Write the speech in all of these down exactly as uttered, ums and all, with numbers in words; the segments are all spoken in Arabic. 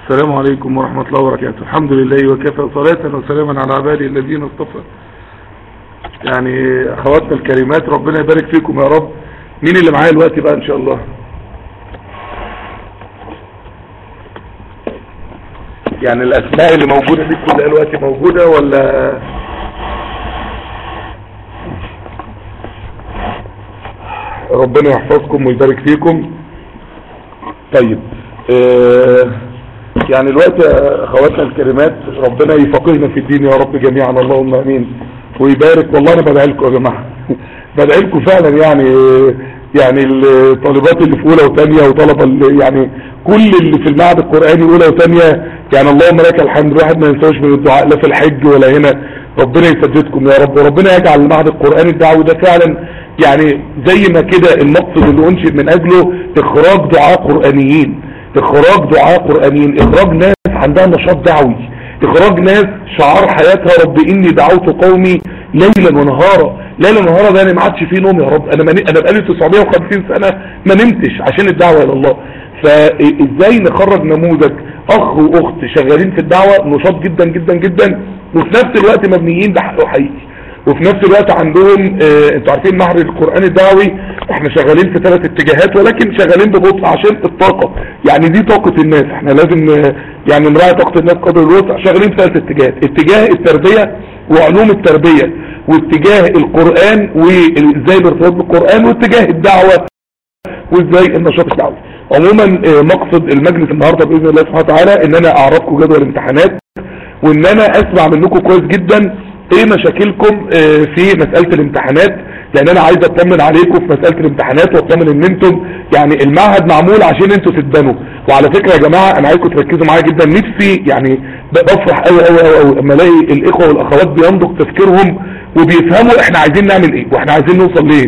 السلام عليكم ورحمة الله وبركاته. الحمد لله وكفى، صلاة وسلاما على عباده الذين اصطفى. يعني اخواتنا الكريمات ربنا يبارك فيكم يا رب. مين اللي معايا الوقت بقى ان شاء الله؟ يعني الاسماء اللي موجودة دي كلها الوقت موجودة ولا؟ ربنا يحفظكم ويبارك فيكم. طيب اه يعني الوقت اخواتنا الكريمات ربنا يفقهنا في الدين يا رب جميعا، اللهم امين ويبارك. والله انا بدعي لكم يا جماعه بدعي لكم فعلا. يعني يعني الطالبات اللي في اولى وثانيه وطلبه اللي يعني كل اللي في المعهد القراني اولى وثانيه، يعني اللهم لك الحمد. الواحد ما ينساوش من الدعاء لا في الحج ولا هنا. ربنا يسددكم يا رب، وربنا يجعل المعهد القراني الدعوي ده فعلا يعني زي ما كده المقصد اللي انشئ من اجله اخراج دعاء قرانيين، اخراج دعاء قرآنيين، اخراج ناس عندها نشاط دعوي، اخراج ناس شعار حياتها رب اني دعوت قومي ليلا ونهارا. ليلا ونهارا ده انا ما عادش فيه نوم يا رب. انا من... انا بقالي تسعمية وخمسين سنة ما نمتش عشان الدعوة الى الله. فازاي نخرج نموذج اخ واخت شغالين في الدعوة نشاط جدا جدا جدا، وفي نفس الوقت مبنيين بحقه حقيقي، وفي نفس الوقت عندهم اه انتوا عارفين معهد القرآن الدعوي احنا شغالين في ثلاث اتجاهات، ولكن شغالين ببطء عشان الطاقة. يعني دي طاقة الناس، احنا لازم اه يعني نراعي طاقة الناس قدر الوسع. شغالين في ثلاث اتجاهات: اتجاه التربية وعلوم التربية، واتجاه القرآن وازاي الارتباط بالقرآن، واتجاه الدعوة وازاي النشاط الدعوي. عموما اه مقصد المجلس النهاردة بإذن الله سبحانه وتعالى ان انا اعرفكم جدول الامتحانات، وان انا اسمع منكم كويس جدا ايه مشاكلكم في مسألة الامتحانات، لان انا عايز اطمن عليكم في مسألة الامتحانات، واطمن ان انتم يعني المعهد معمول عشان انتوا تتبنوا. وعلى فكرة يا جماعة انا عايزكم تركزوا معايا جدا. نفسي يعني بفرح قوي قوي قوي اما الاقي الاخوة والاخوات بينضج تفكيرهم وبيفهموا احنا عايزين نعمل ايه واحنا عايزين نوصل ليه.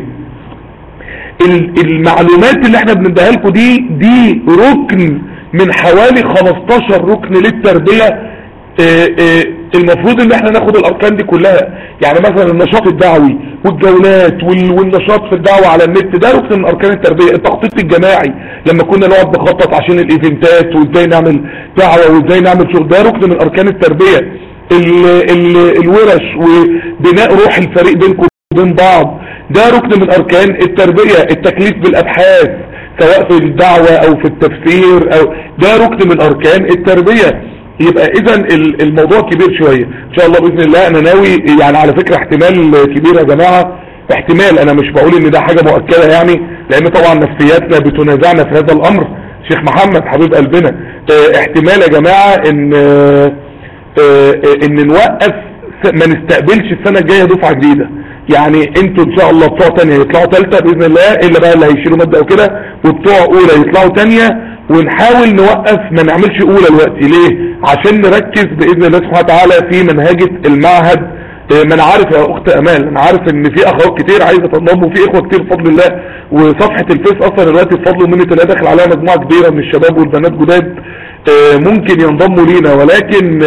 المعلومات اللي احنا بنديها لكم دي دي ركن من حوالي خمستاشر ركن للتربية. اه اه المفروض ان احنا ناخد الاركان دي كلها. يعني مثلا النشاط الدعوي والجولات والنشاط في الدعوة على النت ده ركن من اركان التربية. التخطيط الجماعي لما كنا نقعد نخطط عشان الايفنتات وازاي نعمل دعوة وازاي نعمل شغل، ده ركن من اركان التربية. ال ال الورش وبناء روح الفريق بينكم وبين بعض ده ركن من اركان التربية. التكليف بالابحاث سواء في الدعوة او في التفسير او ده ركن من اركان التربية. يبقى اذا الموضوع كبير شوية ان شاء الله باذن الله. انا ناوي يعني على فكرة احتمال كبير يا جماعة، احتمال انا مش بقول ان ده حاجة مؤكدة يعني، لان طبعا نفسياتنا بتنازعنا في هذا الامر. شيخ محمد حبيب قلبنا اه احتمال يا جماعة ان اه اه ان نوقف ما نستقبلش السنة الجاية دفعة جديدة. يعني انتوا ان شاء الله بتوع تانية يطلعوا تالتة باذن الله، الا بقى اللي هيشيلوا مادة او كده، وبتوع اولى يطلعوا تانية، ونحاول نوقف ما نعملش اولى الوقت. ليه؟ عشان نركز باذن الله سبحانه وتعالى في منهجة المعهد. ما انا عارف يا اخت امال، انا عارف ان في اخوات كتير عايزه تنضم وفي اخوه كتير بفضل الله، وصفحه الفيس اصلا دلوقتي بفضل ومنه الله داخل عليها مجموعه كبيره من الشباب والبنات جداد ممكن ينضموا لينا. ولكن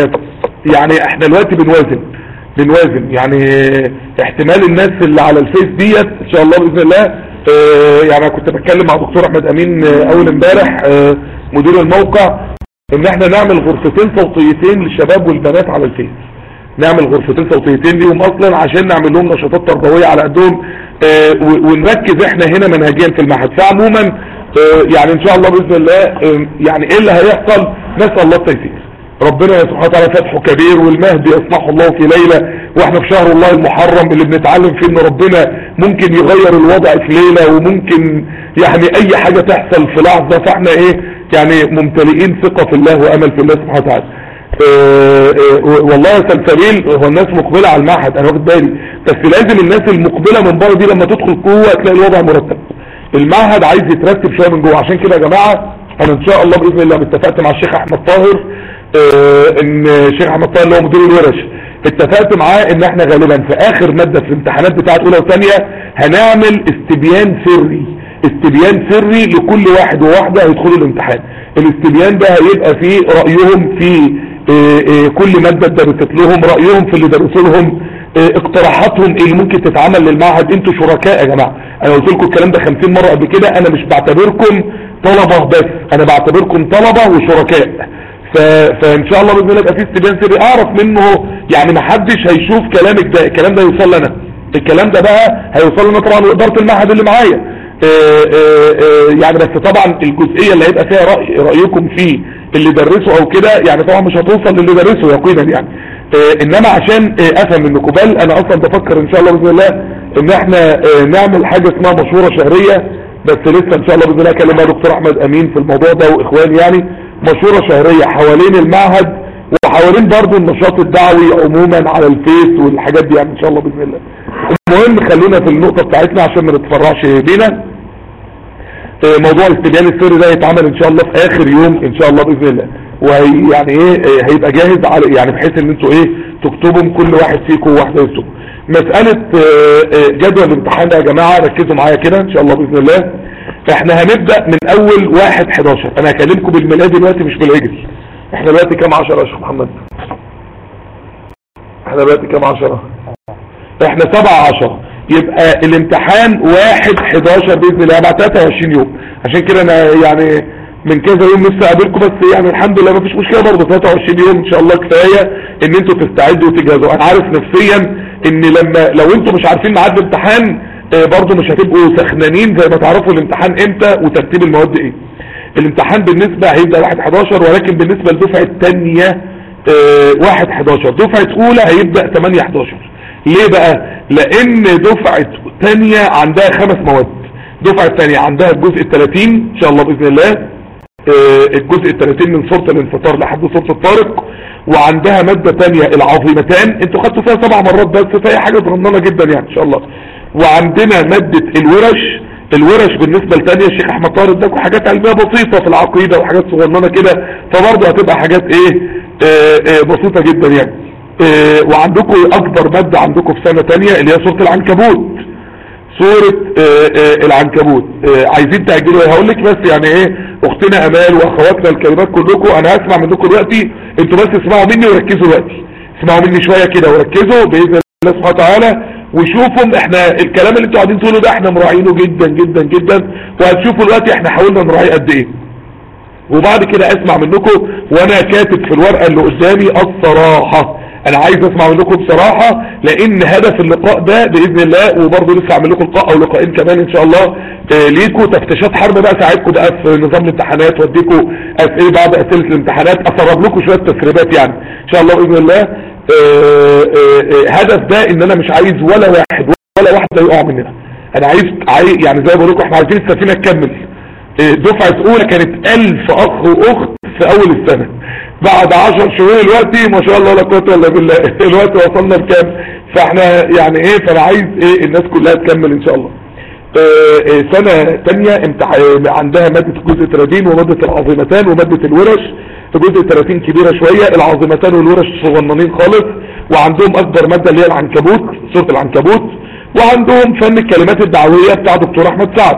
يعني احنا دلوقتي بنوازن بنوازن يعني احتمال الناس اللي على الفيس ديت ان شاء الله باذن الله. اه يعني كنت بتكلم مع دكتور احمد امين اه اول امبارح اه مدير الموقع ان احنا نعمل غرفتين صوتيتين للشباب والبنات على الفيس. نعمل غرفتين صوتيتين ليهم اصلا عشان نعمل لهم نشاطات تربويه على قدهم اه ونركز احنا هنا منهجيا في المعهد. فعموما اه يعني ان شاء الله باذن الله اه يعني ايه اللي هيحصل؟ نسال الله التيسير. ربنا سبحانه وتعالى فتحه كبير، والمهدي يصنعه الله في ليلة، واحنا في شهر الله المحرم اللي بنتعلم فيه ان ربنا ممكن يغير الوضع في ليلة، وممكن يعني اي حاجة تحصل في لحظة. فاحنا ايه يعني ممتلئين ثقة في الله وامل في الله سبحانه وتعالى. اه اه والله يا سلسبيل هو الناس مقبلة على المعهد انا واخد بالي، بس لازم الناس المقبلة من بره دي لما تدخل جوه تلاقي الوضع مرتب. المعهد عايز يترتب شوية من جوه. عشان كده يا جماعة انا ان شاء الله باذن الله اتفقت مع الشيخ احمد طاهر اه ان الشيخ احمد طاهر اللي هو مدير الورش، اتفقت معاه ان احنا غالبا في اخر مادة في الامتحانات بتاعت اولى وثانية هنعمل استبيان سري. استبيان سري لكل واحد وواحدة هيدخلوا الامتحان. الاستبيان ده هيبقى فيه رأيهم في اه اه كل مادة درست لهم، رأيهم في اللي درسوا لهم، اه اقتراحاتهم اللي ممكن تتعمل للمعهد. انتوا شركاء يا جماعة. انا قلت لكم الكلام ده خمسين مرة قبل كده، انا مش بعتبركم طلبة بس، انا بعتبركم طلبة وشركاء. فان شاء الله باذن الله يبقى في استبيان سري اعرف منه، يعني ما حدش هيشوف كلامك ده، الكلام ده يوصل لنا، الكلام ده بقى هيوصل لنا طبعا واداره المعهد اللي معايا. يعني بس طبعا الجزئيه اللي هيبقى فيها رأي رايكم فيه اللي درسوا او كده، يعني طبعا مش هتوصل للي درسوا يقينا يعني. انما عشان افهم انكم، بل انا اصلا بفكر ان شاء الله باذن الله ان احنا نعمل حاجه اسمها مشوره شهريه، بس لسه ان شاء الله باذن الله اكلم مع دكتور احمد امين في الموضوع ده واخواني، يعني مشوره شهريه حوالين المعهد وحوالين برضو النشاط الدعوي عموما على الفيس والحاجات دي يعني ان شاء الله باذن الله. المهم خلونا في النقطه بتاعتنا عشان ما نتفرعش بينا. موضوع الاستبيان السري ده يتعمل ان شاء الله في اخر يوم ان شاء الله باذن الله، وهي يعني ايه هيبقى جاهز على يعني بحيث ان انتوا ايه تكتبوا كل واحد فيكم واحده يكتب. مساله جدول الامتحان يا جماعه ركزوا معايا كده ان شاء الله باذن الله. احنا هنبدا من اول واحد حداشر، انا هكلمكم بالميلادي دلوقتي مش بالهجري. احنا دلوقتي كام عشرة يا شيخ محمد؟ احنا دلوقتي كام عشرة؟ احنا سبعة عشر، يبقى الامتحان واحد حداشر باذن الله بعد ثلاثة وعشرين يوم. عشان كده انا يعني من كذا يوم نفسي اقابلكم، بس يعني الحمد لله مفيش مشكله برضه، ثلاثة وعشرين يوم ان شاء الله كفايه ان انتوا تستعدوا وتجهزوا. انا عارف نفسيا ان لما لو انتوا مش عارفين ميعاد الامتحان برضه مش هتبقوا سخنانين زي ما تعرفوا الامتحان امتى وترتيب المواد ايه. الامتحان بالنسبه هيبدا واحد حداشر، ولكن بالنسبه للدفعه الثانيه واحد حداشر، دفعه اولى هيبدا ثمانية حداشر. ليه بقى؟ لان دفعه ثانيه عندها خمس مواد. دفعه الثانيه عندها الجزء الثلاثين ان شاء الله باذن الله، الجزء الثلاثين من سورة الانفطار لحد سورة الطارق، وعندها مادة ثانيه العظيمتان انتوا خدتوا فيها سبع مرات بس، فهي حاجة صغننه جدا يعني ان شاء الله. وعندنا مادة الورش، الورش بالنسبة لثانيه الشيخ احمد طاهر اداكم حاجات علمية بسيطة في العقيدة وحاجات صغننه كده، فبرضه هتبقى حاجات ايه آآ آآ بسيطة جدا يعني. وعندكم اكبر مادة عندكم في سنة ثانيه اللي هي سورة العنكبوت، سورة آآ آآ العنكبوت. عايزين تأجلوا، هقول لك بس يعني ايه اختنا امال واخواتنا الكلمات كلكم، انا هسمع منكم دلوقتي، انتوا بس اسمعوا مني وركزوا دلوقتي، اسمعوا مني شوية كده وركزوا باذن الله سبحانه وتعالى، وشوفوا احنا الكلام اللي انتوا قاعدين تقولوا ده احنا مراعينه جدا جدا جدا، وهتشوفوا دلوقتي احنا حاولنا نراعيه قد ايه. وبعد كده اسمع منكم وانا كاتب في الورقة اللي قدامي الصراحة، انا عايز اسمع منكم بصراحة، لان هدف اللقاء ده باذن الله، وبرضه لسه اعمل لكم لقاء او لقاءين كمان ان شاء الله آه ليكم تفتيشات حرب بقى ساعدكم ده في نظام الامتحانات، واديكم اسئله بعد اسئله الامتحانات، اسرب لكم شويه تسريبات يعني ان شاء الله باذن الله. آه آه هدف ده ان انا مش عايز ولا واحد ولا واحده يقع مننا، انا عايز, عايز يعني زي ما بقول لكم احنا عايزين السفينه تكمل. آه دفعه اولى كانت ألف اخ واخت في اول السنه، بعد عشر شهور دلوقتي ما شاء الله لا قوه الا بالله دلوقتي وصلنا لكام، فاحنا يعني ايه فانا عايز ايه الناس كلها تكمل ان شاء الله. اه اه سنه ثانيه عندها ماده الجزء ثلاثين وماده العظيمتان وماده الورش. الجزء ثلاثين كبيره شويه، العظيمتان والورش صغننين خالص، وعندهم اكبر ماده اللي هي العنكبوت سوره العنكبوت، وعندهم فن الكلمات الدعويه بتاع دكتور احمد سعد،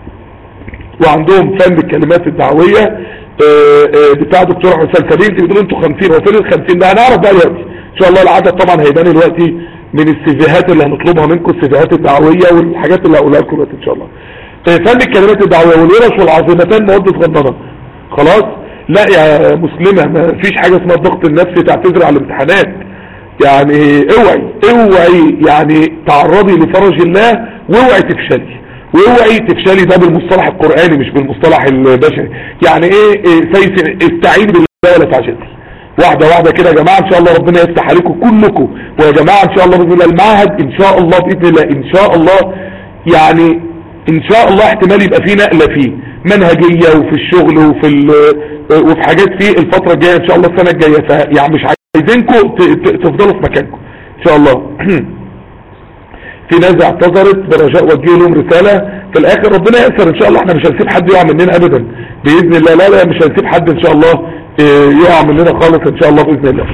وعندهم فن الكلمات الدعويه بتاع دكتور احمد سلسبيل. بتقولوا انتوا خمسين، هو فين ال خمسين ده؟ هنعرف بقى دلوقتي ان شاء الله. العدد طبعا هيبان دلوقتي من السيفيهات اللي هنطلبها منكم، السيفيهات الدعويه والحاجات اللي هقولها لكم دلوقتي ان شاء الله. فن الكلمات الدعويه والورش والعظيمتان مواد صغننه خلاص. لا يا مسلمه ما فيش حاجه اسمها الضغط النفسي تعتذر على الامتحانات، يعني اوعي اوعي يعني تعرضي لفرج الله واوعي تفشلي، واوعي تفشلي، ده بالمصطلح القرآني مش بالمصطلح البشري. يعني ايه, إيه سيس استعين بالله ولا تعجزي، واحدة واحدة كده يا جماعة ان شاء الله ربنا يفتح عليكم كلكم. ويا جماعة ان شاء الله باذن الله المعهد ان شاء الله باذن الله ان شاء الله يعني ان شاء الله احتمال يبقى فيه نقلة فيه منهجية وفي الشغل وفي وفي حاجات فيه الفترة الجاية ان شاء الله السنة الجاية، فيعني مش عايزينكم تفضلوا في مكانكم ان شاء الله. في ناس اعتذرت برجاء وجه لهم رسالة في الاخر، ربنا يأثر ان شاء الله، احنا مش هنسيب حد يقع مننا ابدا باذن الله، لا لا مش هنسيب حد ان شاء الله يقع مننا خالص ان شاء الله باذن الله.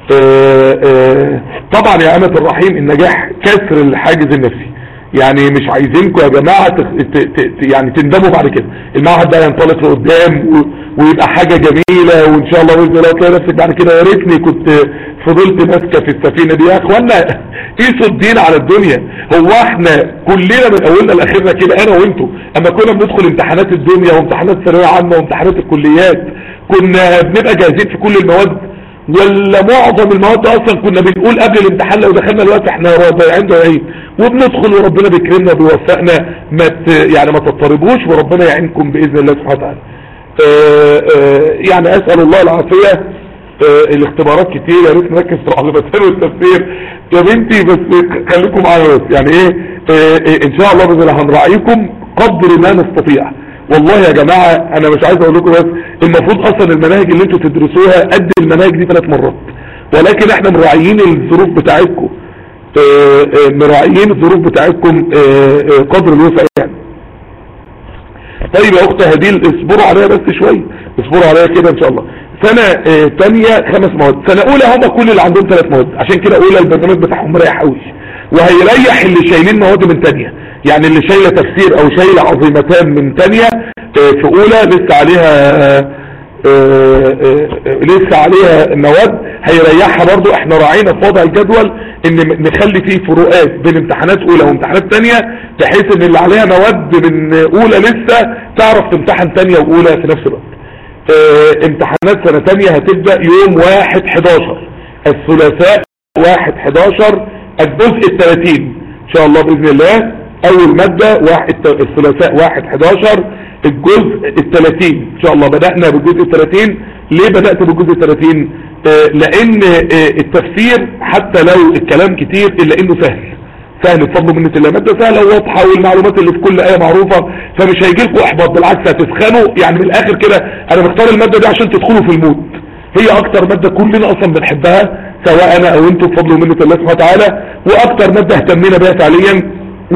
طبعا يا امة الرحيم النجاح كسر الحاجز النفسي، يعني مش عايزينكم يا جماعة ت... ت... يعني تندموا بعد كده. المعهد ده ينطلق لقدام و... ويبقى حاجة جميلة، وان شاء الله باذن الله تلاقي نفسك بعد كده يا ريتني كنت فضلت ماسكه في السفينه دي. يا اخوانا قيسوا الدين على الدنيا، هو احنا كلنا من اولنا لاخرنا كده انا وانتوا اما كنا بندخل امتحانات الدنيا وامتحانات ثانويه عامه وامتحانات الكليات كنا بنبقى جاهزين في كل المواد، ولا معظم المواد اصلا كنا بنقول قبل الامتحان لو دخلنا الوقت احنا ضايعين ضايعين، وبندخل وربنا بيكرمنا وبيوفقنا. ما يعني ما تضطربوش وربنا يعينكم باذن الله سبحانه وتعالى. يعني اسال الله العافيه. الاختبارات كتير، يا ريت نركز في العظمتين والتفسير يا بنتي، بس خليكم معايا بس يعني ايه, إيه ان شاء الله باذن الله هنراعيكم قدر ما نستطيع. والله يا جماعه انا مش عايز اقول لكم بس، المفروض اصلا المناهج اللي انتوا تدرسوها قد المناهج دي ثلاث مرات، ولكن احنا مراعيين الظروف بتاعتكم، مراعيين الظروف بتاعتكم قدر الوسع يعني. طيب يا اخت هديل اصبروا عليها بس شويه، اصبروا عليها كده ان شاء الله. سنة اه تانية خمس مواد، سنة اولى هم كل اللي عندهم ثلاث مواد، عشان كده اولى البرنامج بتاعهم مريح قوي، وهيريح اللي شايلين مواد من تانية. يعني اللي شايلة تفسير او شايلة عظيمتان من تانية اه في اولى لسه عليها اه اه لسه عليها مواد، هيريحها برضو. احنا راعينا في وضع الجدول ان نخلي فيه فروقات بين امتحانات اولى وامتحانات تانية، بحيث ان اللي عليها مواد من اولى لسه تعرف تمتحن تانية واولى في نفس الوقت. اه امتحانات سنة تانية هتبدأ يوم واحد حداشر، الثلاثاء واحد حداشر، الجزء الثلاثين ان شاء الله بإذن الله. اول مادة واحد الثلاثاء واحد حداشر الجزء الثلاثين ان شاء الله. بدأنا بالجزء الثلاثين. ليه بدأت بالجزء الثلاثين؟ اه لان اه التفسير حتى لو الكلام كتير الا انه سهل، سهل بفضل منة الله، مادة سهلة وواضحة والمعلومات اللي في كل آية معروفة، فمش هيجي لكم احباط، بالعكس هتسخنوا. يعني من الاخر كده انا مختار المادة دي عشان تدخلوا في المود. هي اكتر مادة كلنا اصلا بنحبها سواء انا او انتم بفضل منة الله سبحانه وتعالى، واكتر مادة اهتمينا بها فعليا. و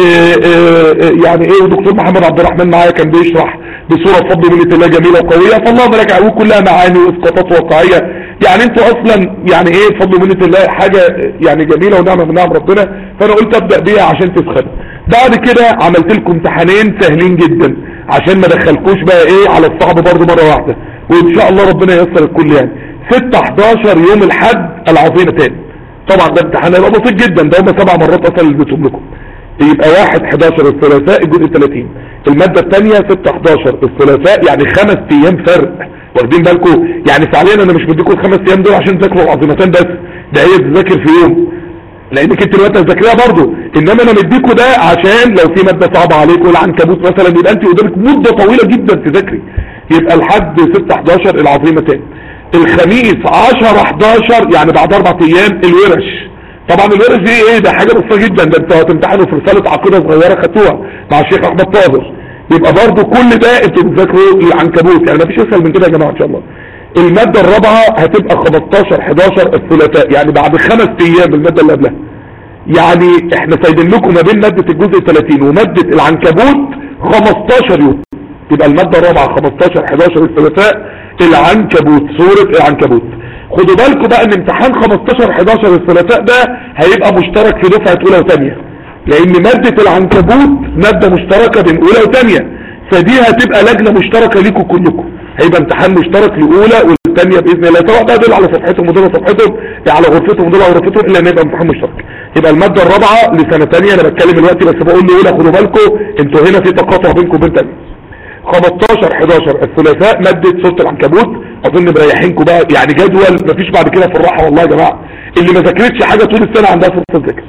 يعني ايه دكتور محمد عبد الرحمن معايا كان بيشرح بصورة بفضل منة الله جميلة وقوية، فاللهم لك عقول كلها معاني واسقاطات واقعية. يعني انتوا اصلا يعني ايه بفضل منة الله حاجة يعني جميلة ونعمة من نعم ربنا، فانا قلت ابدأ بيها عشان تسخنوا. بعد كده عملت لكم امتحانين سهلين جدا عشان ما ادخلكوش بقى ايه على الصعب برضو مرة واحدة، وان شاء الله ربنا ييسر الكل. يعني ستة حداشر يوم الحد العظيمتين، طبعا ده امتحان هيبقى بسيط جدا، ده هم سبع مرات اصلا اللي اديتهم لكم. يبقى واحد حداشر الثلاثاء الجزء ثلاثين، المادة الثانية ستة حداشر الثلاثاء، يعني خمس ايام فرق، واخدين بالكم؟ يعني فعليا انا مش بديكم الخمس ايام دول عشان تذاكروا العظيمتين بس، ده هي تذاكر في يوم لانك انت دلوقتي هتذاكريها برضه، انما انا مديكم ده عشان لو في مادة صعبة عليكم العنكبوت مثلا يبقى انت قدامك مدة طويلة جدا تذاكري. يبقى الحد ستة حداشر العظيمتين، الخميس عشرة حداشر يعني بعد اربع ايام الورش. طبعا الورش دي ايه؟ ده حاجة بسيطة جدا، ده انتوا هتمتحنوا في رسالة عقيدة صغيرة خدتوها مع الشيخ احمد طاهر. يبقى برضو كل ده انتوا بتذاكروا العنكبوت، يعني مفيش اسهل من كده يا جماعة ان شاء الله. المادة الرابعة هتبقى خمستاشر حداشر الثلاثاء، يعني بعد خمس ايام المادة اللي قبلها. يعني احنا سايبين لكم ما بين مادة الجزء ثلاثين ومادة العنكبوت خمستاشر يوم. يبقى المادة الرابعة خمستاشر حداشر الثلاثاء العنكبوت، سورة العنكبوت. خدوا بالكم بقى ان امتحان خمستاشر حداشر الثلاثاء ده هيبقى مشترك في دفعة اولى وثانية، لان مادة العنكبوت مادة مشتركة بين اولى وثانية، فدي هتبقى لجنة مشتركة ليكم كلكم، هيبقى امتحان مشترك لاولى والثانية باذن الله، سواء بقى دول على صفحتهم ودول على صفحتهم، على غرفتهم ودول على غرفتهم، الا ان يبقى امتحان مشترك. يبقى المادة الرابعة لسنة ثانية، انا بتكلم دلوقتي بس بقول لاولى خدوا بالكم انتوا هنا في تقاطع بينكم وبين ثانية. خمستاشر حداشر الثلاثاء مادة سورة العنكبوت، اظن مريحينكم بقى، يعني جدول مفيش بعد كده في الراحة والله يا جماعة. اللي ما ذاكرتش حاجة طول السنة عندها فرصة تذاكر.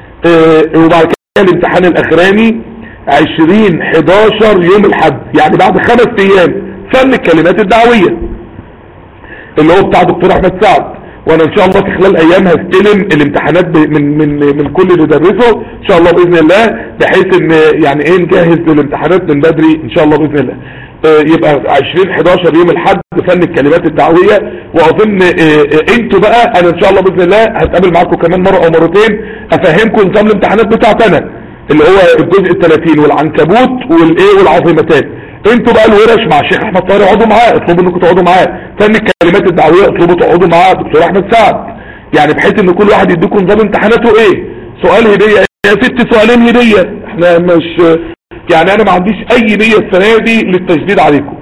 اه وبعد كده الامتحان الاخراني عشرين حداشر يوم الحد، يعني بعد خمس ايام فن الكلمات الدعوية اللي هو بتاع دكتور احمد سعد، وانا ان شاء الله في خلال ايام هستلم الامتحانات من من من كل اللي درسه ان شاء الله باذن الله، بحيث ان يعني ايه نجهز للامتحانات من بدري ان شاء الله باذن الله. اه يبقى عشرين حداشر يوم الحد فن الكلمات الدعوية. واظن اه اه انتوا بقى انا ان شاء الله باذن الله هتقابل معاكم كمان مرة او مرتين افهمكم نظام الامتحانات بتاعتنا اللي هو الجزء الثلاثين والعنكبوت والايه والعظيمتان. انتوا بقى الورش مع الشيخ احمد طاهر اقعدوا معاه، اطلبوا انكم تقعدوا معاه. فن الكلمات الدعويه اطلبوا تقعدوا معاه دكتور احمد سعد، يعني بحيث ان كل واحد يديكم نظام امتحاناته ايه، سؤال هديه يا ست، سؤالين هديه. احنا مش يعني انا ما عنديش اي نيه السنه دي للتشديد عليكم،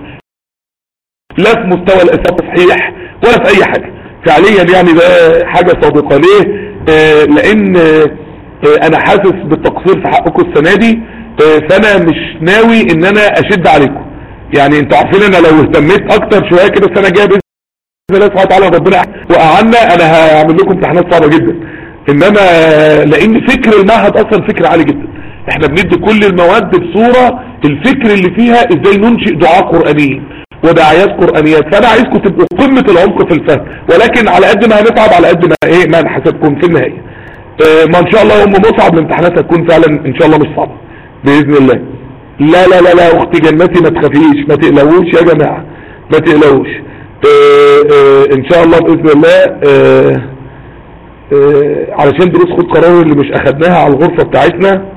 لا في مستوى الاسئله تصحيح ولا في اي حاجه فعليا، يعني ده حاجه صادقه. ليه؟ اه لان اه انا حاسس بالتقصير في حقكم السنه دي، فانا مش ناوي ان انا اشد عليكم، يعني انتوا عارفين انا لو اهتميت اكتر شويه كده السنه الجايه باذن الله سبحانه وتعالى ربنا وقعنا انا هعمل لكم امتحانات صعبه جدا، انما لان فكر المعهد اصلا فكر عالي جدا. احنا بندي كل المواد بصوره الفكر اللي فيها ازاي ننشئ دعاة قرآنيين ودعايات قرآنيات، فانا عايزكم تبقوا قمة العمق في الفهم، ولكن على قد ما هنتعب على قد ما ايه ما نحسبكم في النهاية. اه ما ان شاء الله يوم مصعب الامتحانات هتكون فعلا ان شاء الله مش صعبة باذن الله. لا لا لا لا اختي جنتي ما تخافيش، ما تقلقوش يا جماعة، ما تقلقوش. اه اه ان شاء الله باذن الله اه اه علشان دروس خد قرار اللي مش اخدناها على الغرفة بتاعتنا.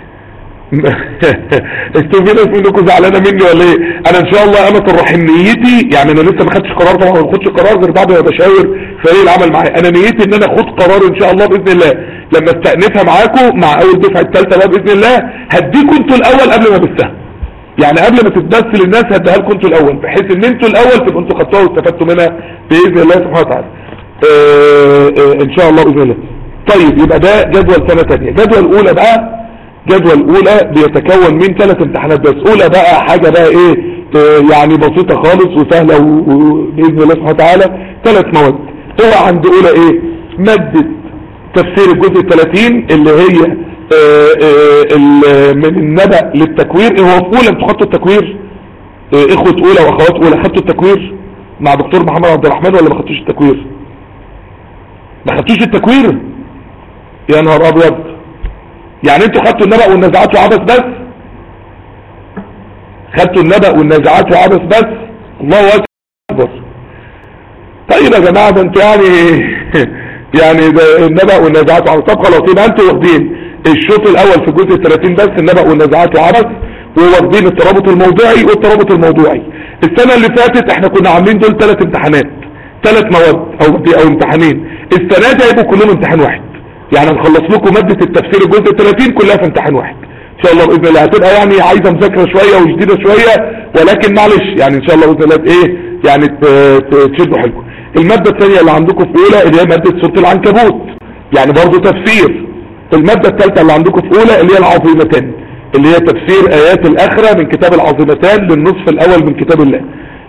انتوا في ناس منكم زعلانه مني ولا ايه؟ انا ان شاء الله امة الرحيم نيتي، يعني انا لسه ما خدتش قرار طبعا، ما باخدش قرار غير بعد ما بشاور فريق العمل معايا. انا نيتي ان انا اخد قرار ان شاء الله باذن الله لما استأنفها معاكم مع اول دفعه الثالثه بقى باذن الله، هديكم انتوا الاول قبل ما بستها، يعني قبل ما تتبث للناس هديها لكم انتوا الاول، بحيث ان انتوا الاول تبقوا انتوا خدتوها واستفدتوا منها باذن الله سبحانه وتعالى. اه اه ان شاء الله باذن الله. طيب يبقى ده جدول سنه ثانيه. جدول اولى بقى، جدول اولى بيتكون من ثلاث امتحانات بس. اولى بقى حاجة بقى ايه اه يعني بسيطة خالص وسهلة وبإذن الله سبحانه وتعالى ثلاث مواد. هو عند اولى ايه مادة تفسير الجزء الثلاثين اللي هي اه اه من النبأ للتكوير. هو في اولى انتوا خدتوا التكوير؟ اه اخوة اولى واخوات اولى خدتوا التكوير مع دكتور محمد عبد الرحمن ولا ما خدتوش التكوير؟ ما خدتوش التكوير؟ يا نهار ابيض، يعني انتوا خدتوا النبأ والنزعات وعبث بس؟ خدتوا النبأ والنزعات وعبث بس؟ الله اكبر. طيب يا جماعة ده انتوا يعني يعني ده النبأ والنزعات وعبث. طب خلاص يبقى انتوا واخدين الشوط الاول في الجزء الثلاثين بس النبأ والنزعات وعبث، وواخدين الترابط الموضوعي والترابط الموضوعي. السنة اللي فاتت احنا كنا عاملين دول ثلاث امتحانات، ثلاث مواد او او امتحانين. السنة دي هيبقوا كلهم امتحان واحد، يعني نخلص لكم مادة التفسير الجزء الثلاثين كلها في امتحان واحد ان شاء الله باذن الله. هتبقى يعني عايزه مذاكره شويه وجديده شويه، ولكن معلش يعني ان شاء الله باذن الله ايه يعني تشدوا حيلكم. الماده الثانيه اللي عندكم في اولى اللي هي ماده سوره العنكبوت، يعني برضه تفسير. الماده الثالثه اللي عندكم في اولى اللي هي العظيمتان، اللي هي تفسير ايات الاخره من كتاب العظيمتان للنصف الاول من كتاب الله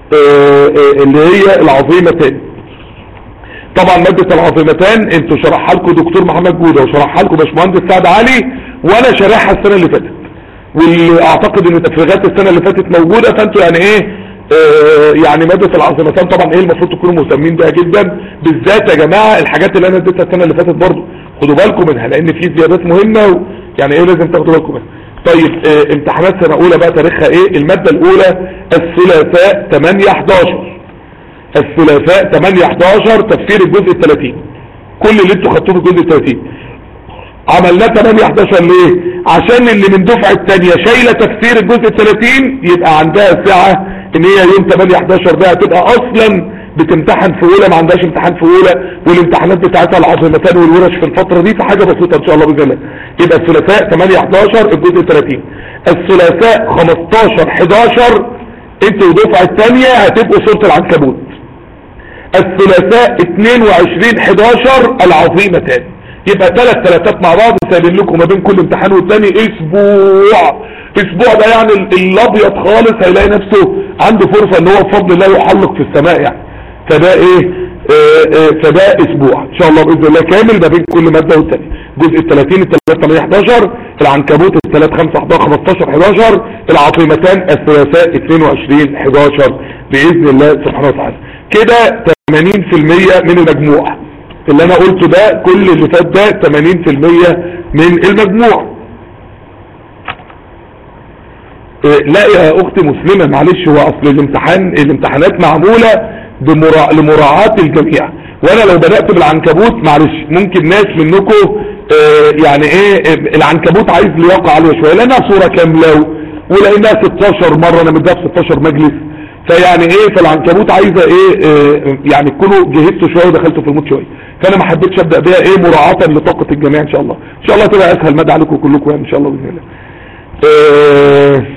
اللي هي العظيمتان. طبعا مادة العظيمتان انتوا شرحها لكم دكتور محمد جودة وشرحها لكم باشمهندس سعد علي، وانا شارحها السنة اللي فاتت، واعتقد ان تفريغات السنة اللي فاتت موجودة. فانتوا يعني ايه اه يعني مادة العظيمتان طبعا ايه المفروض تكونوا مهتمين بيها جدا، بالذات يا جماعة الحاجات اللي انا اديتها السنة اللي فاتت برضو خدوا بالكم منها، لان في زيادات مهمة يعني ايه لازم تاخدوا بالكم منها. طيب اه امتحانات سنة اولى بقى تاريخها ايه؟ المادة الاولى الثلاثاء ثمانية احداشر، الثلاثاء ثمانية احداشر تفسير الجزء الثلاثين، كل اللي انتوا خدتوه في الجزء الثلاثين. عملناه ثمانية احداشر ليه؟ عشان اللي من دفعة الثانية شايلة تفسير الجزء الثلاثين يبقى عندها ساعة ان هي يوم ثمانية احداشر ده هتبقى اصلا بتمتحن في اولى، ما عندهاش امتحان في اولى، والامتحانات بتاعتها العظيمتان والورش في الفترة دي، فحاجة بسيطة ان شاء الله باذن الله. يبقى الثلاثاء ثمانية احداشر الجزء الثلاثين، الثلاثاء خمستاشر احداشر انتوا دفعة الثانية هتبقوا سورة العنكبوت، الثلاثاء اثنين وعشرين احداشر العظيمتان. يبقى ثلاث ثلاثات مع بعض سايبين لكم ما بين كل امتحان والتاني اسبوع. اسبوع ده يعني الابيض خالص هيلاقي نفسه عنده فرصة ان هو بفضل الله يحلق في السماء يعني. فده ايه اه اه فده اسبوع ان شاء الله باذن الله كامل ما بين كل مادة والتاني. جزء الثلاثين الثلاث ثمانية احداشر، العنكبوت الثلاث خمسة خمستاشر احداشر، العظيمتان الثلاثاء اثنين وعشرين احداشر باذن الله سبحانه وتعالى. كده ثمانين في المية من المجموع اللي انا قلته ده، كل اللي فات ده ثمانين في المية من المجموع. إيه لا يا اختي مسلمة معلش، هو اصل الامتحان الامتحانات معمولة بمرا... لمراعاة الجميع، وانا لو بدأت بالعنكبوت معلش ممكن ناس منكم إيه يعني ايه العنكبوت عايز لياقة عالية شوية لانها صورة كاملة ولانها ستاشر مرة انا مديها في ستاشر مجلس، فيعني ايه فالعنكبوت عايزه ايه, إيه يعني تكونوا جهزتوا شويه ودخلتوا في الموت شويه، فانا ما حبيتش ابدا بيها ايه مراعاه لطاقه الجميع ان شاء الله. ان شاء الله تبقى اسهل مادة عليكم كلكم يعني ان شاء الله باذن الله. إيه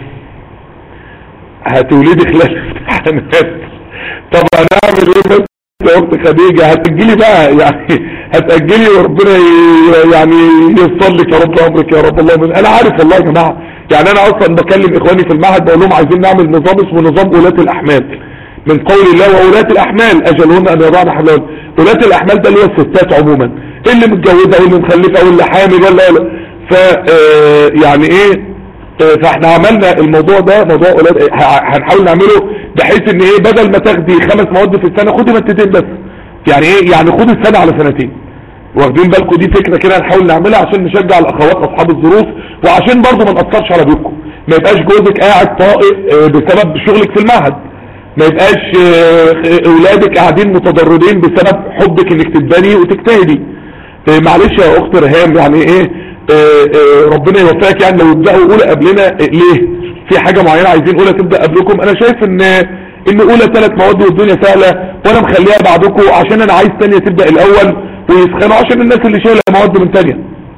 هتولدي خلال امتحانات. طب هنعمل ايه بس يا اخت خديجه؟ هتاجلي بقى يعني هتاجلي وربنا يعني ييسر لك يا رب امرك يا رب. الله من انا عارف والله يا جماعه يعني انا اصلا بكلم اخواني في المعهد بقول لهم عايزين نعمل نظام اسمه نظام ولاة الاحمال، من قول الله وولاة الاحمال اجلهن ان يضعن حملهن. ولاة الاحمال ده اللي هو الستات عموما، اللي متجوزه واللي مخلفه واللي حامل ولا ف يعني ايه. فاحنا عملنا الموضوع ده موضوع ولاد، هنحاول نعمله بحيث ان ايه بدل ما تاخدي خمس مواد في السنه خدي مادتين بس، يعني ايه يعني خدي السنه على سنتين. واخدين بالكم؟ دي فكره كده هنحاول نعملها عشان نشجع الاخوات اصحاب الظروف، وعشان برضو ما ناثرش على بيوتكم، ما يبقاش جوزك قاعد طائق بسبب شغلك في المعهد، ما يبقاش اولادك قاعدين متضررين بسبب حبك انك تتبني وتجتهدي. معلش يا اخت ريهام، يعني ايه آه آه ربنا يوفقك، يعني لو يبداوا اولى قبلنا آه ليه في حاجه معينه عايزين اولى تبدا قبلكم؟ انا شايف ان ان اولى ثلاث مواد والدنيا سهله، وانا مخليها بعدكم عشان انا عايز ثانيه تبدا الاول ويسخنوا عشان الناس اللي شايله مواد من ثانيه.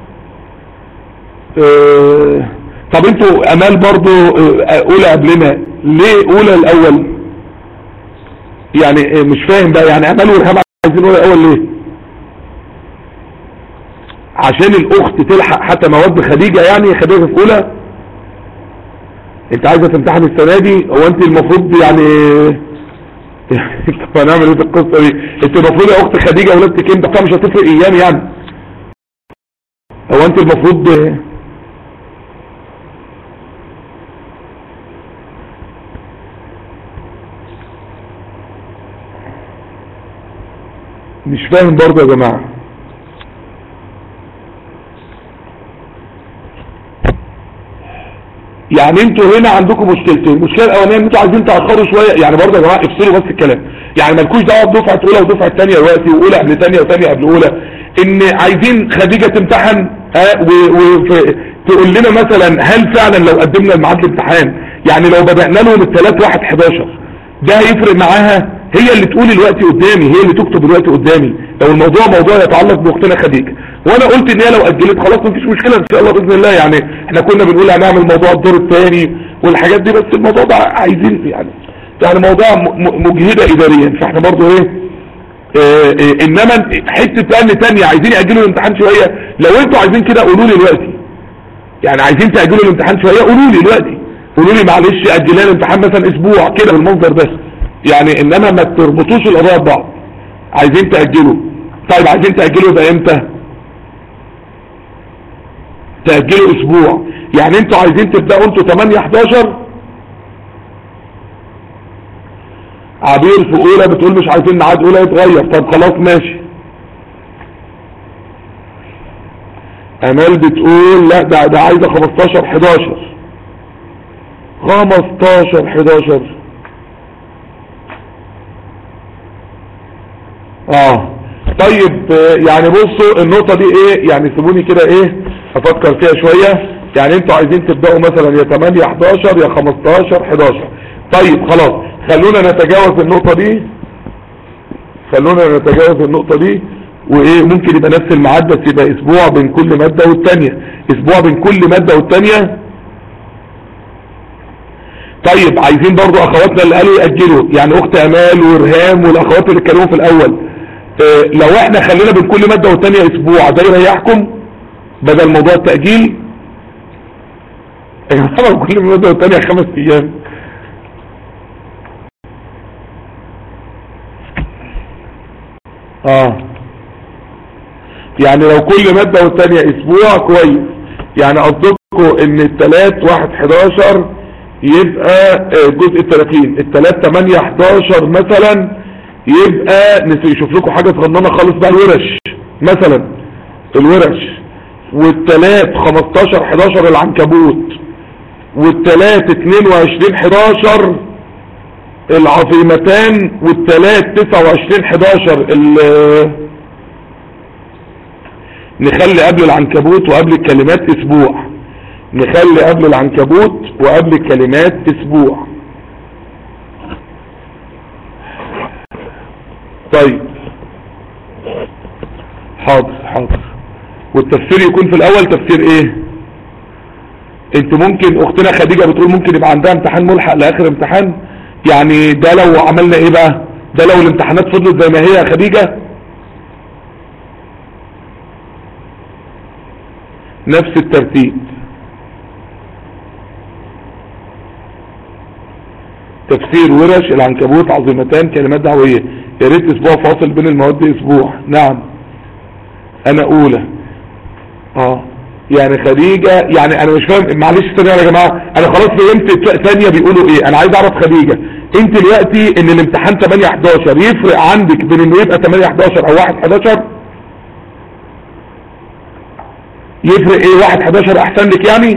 آه طب انتوا امال برضو آه اولى قبلنا ليه اولى الاول؟ يعني آه مش فاهم بقى، يعني امال ورهام عايزين اولى الاول ليه؟ عشان الاخت تلحق حتى مواد خديجة؟ يعني خديجة في اولى انت عايزة تمتحن السنة دي؟ هو انت المفروض يعني طب هنعمل ايه في القصة دي؟ انت المفروض يا اخت خديجة ولادتك انت مش هتفرق ايام يعني. هو انت المفروض مش فاهم برضه يا جماعة. يعني انتوا هنا عندكم مشكلتين، المشكله الاولانيه ان انتوا عايزين تاخروا شويه، يعني برضه يا جماعه افصلوا بس الكلام، يعني مالكوش دعوه بدفعه اولى ودفعه ثانيه دلوقتي، واولى قبل ثانيه وثانيه قبل اولى، ان عايزين خديجه تمتحن ها وتقول لنا مثلا هل فعلا لو قدمنا الميعاد الامتحان، يعني لو بدانا لهم الثلاث واحد حداشر ده هيفرق معاها؟ هي اللي تقول الوقت قدامي، هي اللي تكتب الوقت قدامي لو الموضوع موضوع يتعلق باختنا خديجه. وانا قلت ان هي لو اجلت خلاص مفيش مشكله ان شاء الله باذن الله، يعني احنا كنا بنقول هنعمل موضوع الدور الثاني والحاجات دي، بس الموضوع ده عايزين يعني يعني موضوع مجهده اداريا، فاحنا برضو ايه اه اه انما حته ثانيه ثانيه عايزين ياجلوا الامتحان شويه، لو انتوا عايزين كده قولوا لي دلوقتي، يعني عايزين تاجلوا الامتحان شويه قولوا لي دلوقتي، قولوا لي معلش اجلنا الامتحان مثلا اسبوع كده بالمنظر ده، يعني انما ما تربطوش القضايا ببعض. عايزين تاجلوا، طيب عايزين تاجلوا ده امتى؟ تاجلوا اسبوع، يعني انتوا عايزين تبداوا انتوا ثمانية حداشر. عبير في اولى بتقول مش عايزين ميعاد اولى يتغير، طب خلاص ماشي. امال بتقول لا ده ده عايزه خمستاشر حداشر، خمستاشر حداشر. اه طيب يعني بصوا النقطة دي ايه، يعني سيبوني كده ايه افكر فيها شوية. يعني انتوا عايزين تبدأوا مثلا يا ثمانية حداشر يا خمستاشر حداشر، طيب خلاص خلونا نتجاوز النقطة دي، خلونا نتجاوز النقطة دي وايه ممكن يبقى نفس الميعاد بس يبقى اسبوع بين كل مادة والتانية، اسبوع بين كل مادة والتانية. طيب عايزين برضو اخواتنا اللي قالوا يأجلوا، يعني اخت امال ورهام والاخوات اللي اتكلموا في الاول، اه لو احنا خلينا بين كل مادة والتانية اسبوع ده يريحكم بدل موضوع التأجيل؟ يا جماعة كل مادة والتانية خمس ايام. اه يعني لو كل مادة والتانية اسبوع كويس، يعني قصدكم ان التلات واحد حداشر يبقى جزء التلاتين، التلات تمانية حداشر مثلا يبقى نشوف لكم حاجة صغننة خالص بقى الورش مثلا، الورش، والتلات خمستاشر حداشر العنكبوت، والتلات اتنين وعشرين حداشر العظيمتان، والتلات تسعة وعشرين حداشر نخلي قبل العنكبوت وقبل الكلمات اسبوع، نخلي قبل العنكبوت وقبل الكلمات اسبوع. طيب حاضر حاضر. والتفسير يكون في الاول تفسير ايه؟ انت ممكن اختنا خديجة بتقول ممكن يبقى عندها امتحان ملحق لاخر امتحان، يعني ده لو عملنا ايه بقى؟ ده لو الامتحانات فضلت زي ما هي يا خديجة نفس الترتيب. تفسير ورش العنكبوت عظيمتان كلمات دعوية. يا ريت اسبوع فاصل بين المواد اسبوع. نعم انا اولى. اه يعني خديجة، يعني انا مش فاهم معلش ثانية يا جماعة، انا خلاص فهمت ثانية بيقولوا ايه. انا عايز اعرف خديجة، انت دلوقتي ان الامتحان تمانية حداشر يفرق عندك بين انه يبقى تمانية حداشر او واحد حداشر؟ يفرق ايه؟ واحد حداشر احسن لك يعني؟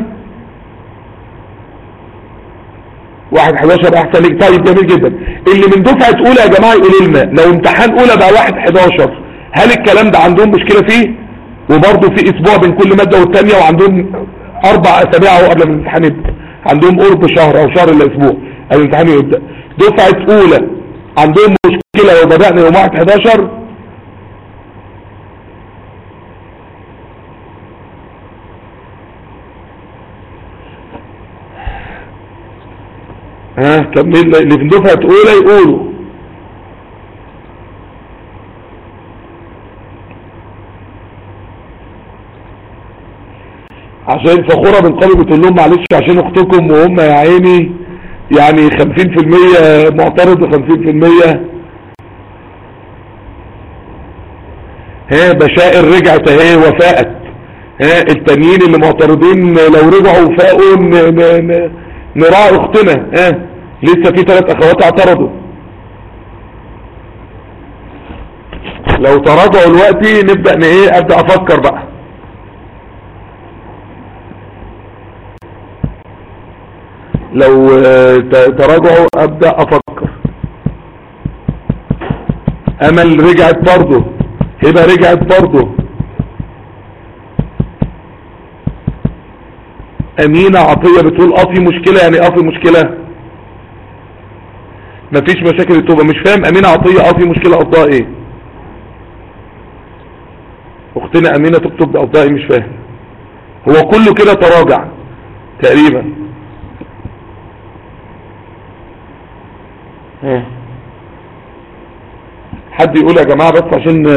واحد حداشر احسن لك. طيب جميل جدا. اللي من دفعة اولى يا جماعة يقولوا لنا لو امتحان اولى بقى واحد حداشر هل الكلام ده عندهم مشكلة فيه؟ وبرضه في اسبوع بين كل مادة والتانية وعندهم اربع اسابيع اهو قبل الامتحان يبدأ، عندهم قرب شهر او شهر الا اسبوع الامتحان يبدأ. دفعة اولى عندهم مشكلة لو بدأنا يوم واحد حداشر؟ ها كمل. اللي في دفعة اولى يقولوا. عشان فخورة من قلبي بتقول لهم معلش عشان اختكم وهم يا عيني يعني خمسين في المية معترض وخمسين في المية. ها بشائر رجعت اهي وفاءت. ها التانيين اللي معترضين لو رجعوا وفاقوا نراعي اختنا. ها لسه في ثلاث اخوات اعترضوا، لو تراجعوا دلوقتي نبدأ ايه ابدأ افكر بقى. لو تراجعوا ابدأ افكر. امل رجعت برضه، هبه رجعت برضه، امينة عطية بتقول اه في مشكلة. يعني اه في مشكلة؟ مفيش مشاكل التوبة. مش فاهم امينة عطية اه في مشكلة قصدها ايه؟ اختنا امينة تكتب قصدها ايه؟ مش فاهم. هو كله كده تراجع تقريبا. حد يقول يا جماعة بس عشان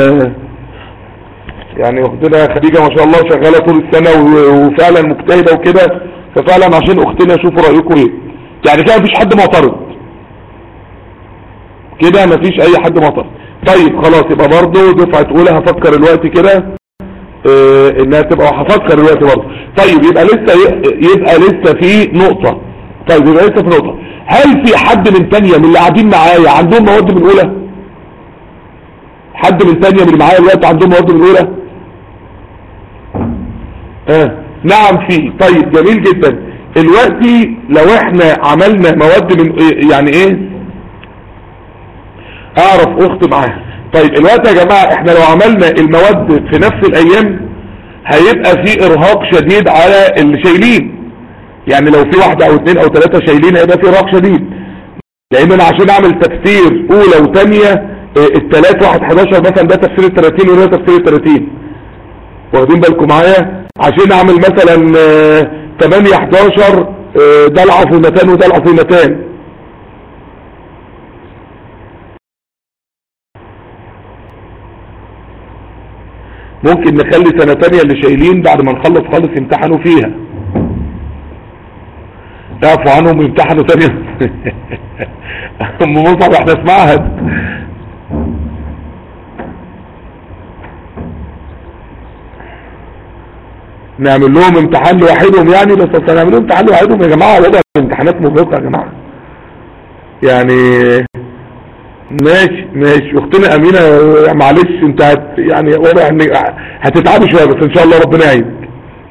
يعني اختنا خديجة ما شاء الله شغالة طول السنة وفعلا مجتهدة وكده، ففعلا عشان اختنا شوفوا رأيكم ايه. يعني كده مفيش حد معترض كده؟ مفيش اي حد معترض. طيب خلاص يبقى برضه دفعة اولى هفكر الوقت كده اه انها تبقى، هفكر الوقت برضه. طيب يبقى لسه يبقى لسه في نقطة. طيب يبقى لسه في نقطة. هل في حد من تانية من اللي قاعدين معايا عندهم مواد من اولى؟ حد من تانية من اللي معايا الوقت عندهم مواد من اولى؟ اه نعم في. طيب جميل جدا. الوقت لو احنا عملنا مواد من يعني ايه اعرف اخت معاها. طيب الوقت يا جماعة احنا لو عملنا المواد في نفس الايام هيبقى في ارهاق شديد على اللي شايلين. يعني لو في واحدة او اتنين او تلاتة شايلين هيبقى في ارهاق شديد، لان انا عشان اعمل تفسير اولى وتانية التلات واحد حداشر مثلا ده تفسير التلاتين وده تفسير التلاتين، واخدين بالكم معايا؟ عشان اعمل مثلا تمانية حداشر ده العظيمتان وده العظيمتان. ممكن نخلي سنة تانية اللي شايلين بعد ما نخلص خالص يمتحنوا فيها، يعفوا عنهم يمتحنوا تانية. ام مصعب احنا اسمعها. نعمل لهم امتحان لوحدهم يعني، بس اصل نعمل لهم امتحان لوحدهم يا جماعة وضع الامتحانات مرهقة يا جماعة يعني. ماشي ماشي اختنا امينة معلش انت هت يعني واضح ان هتتعبي شوية بس ان شاء الله ربنا يعينك.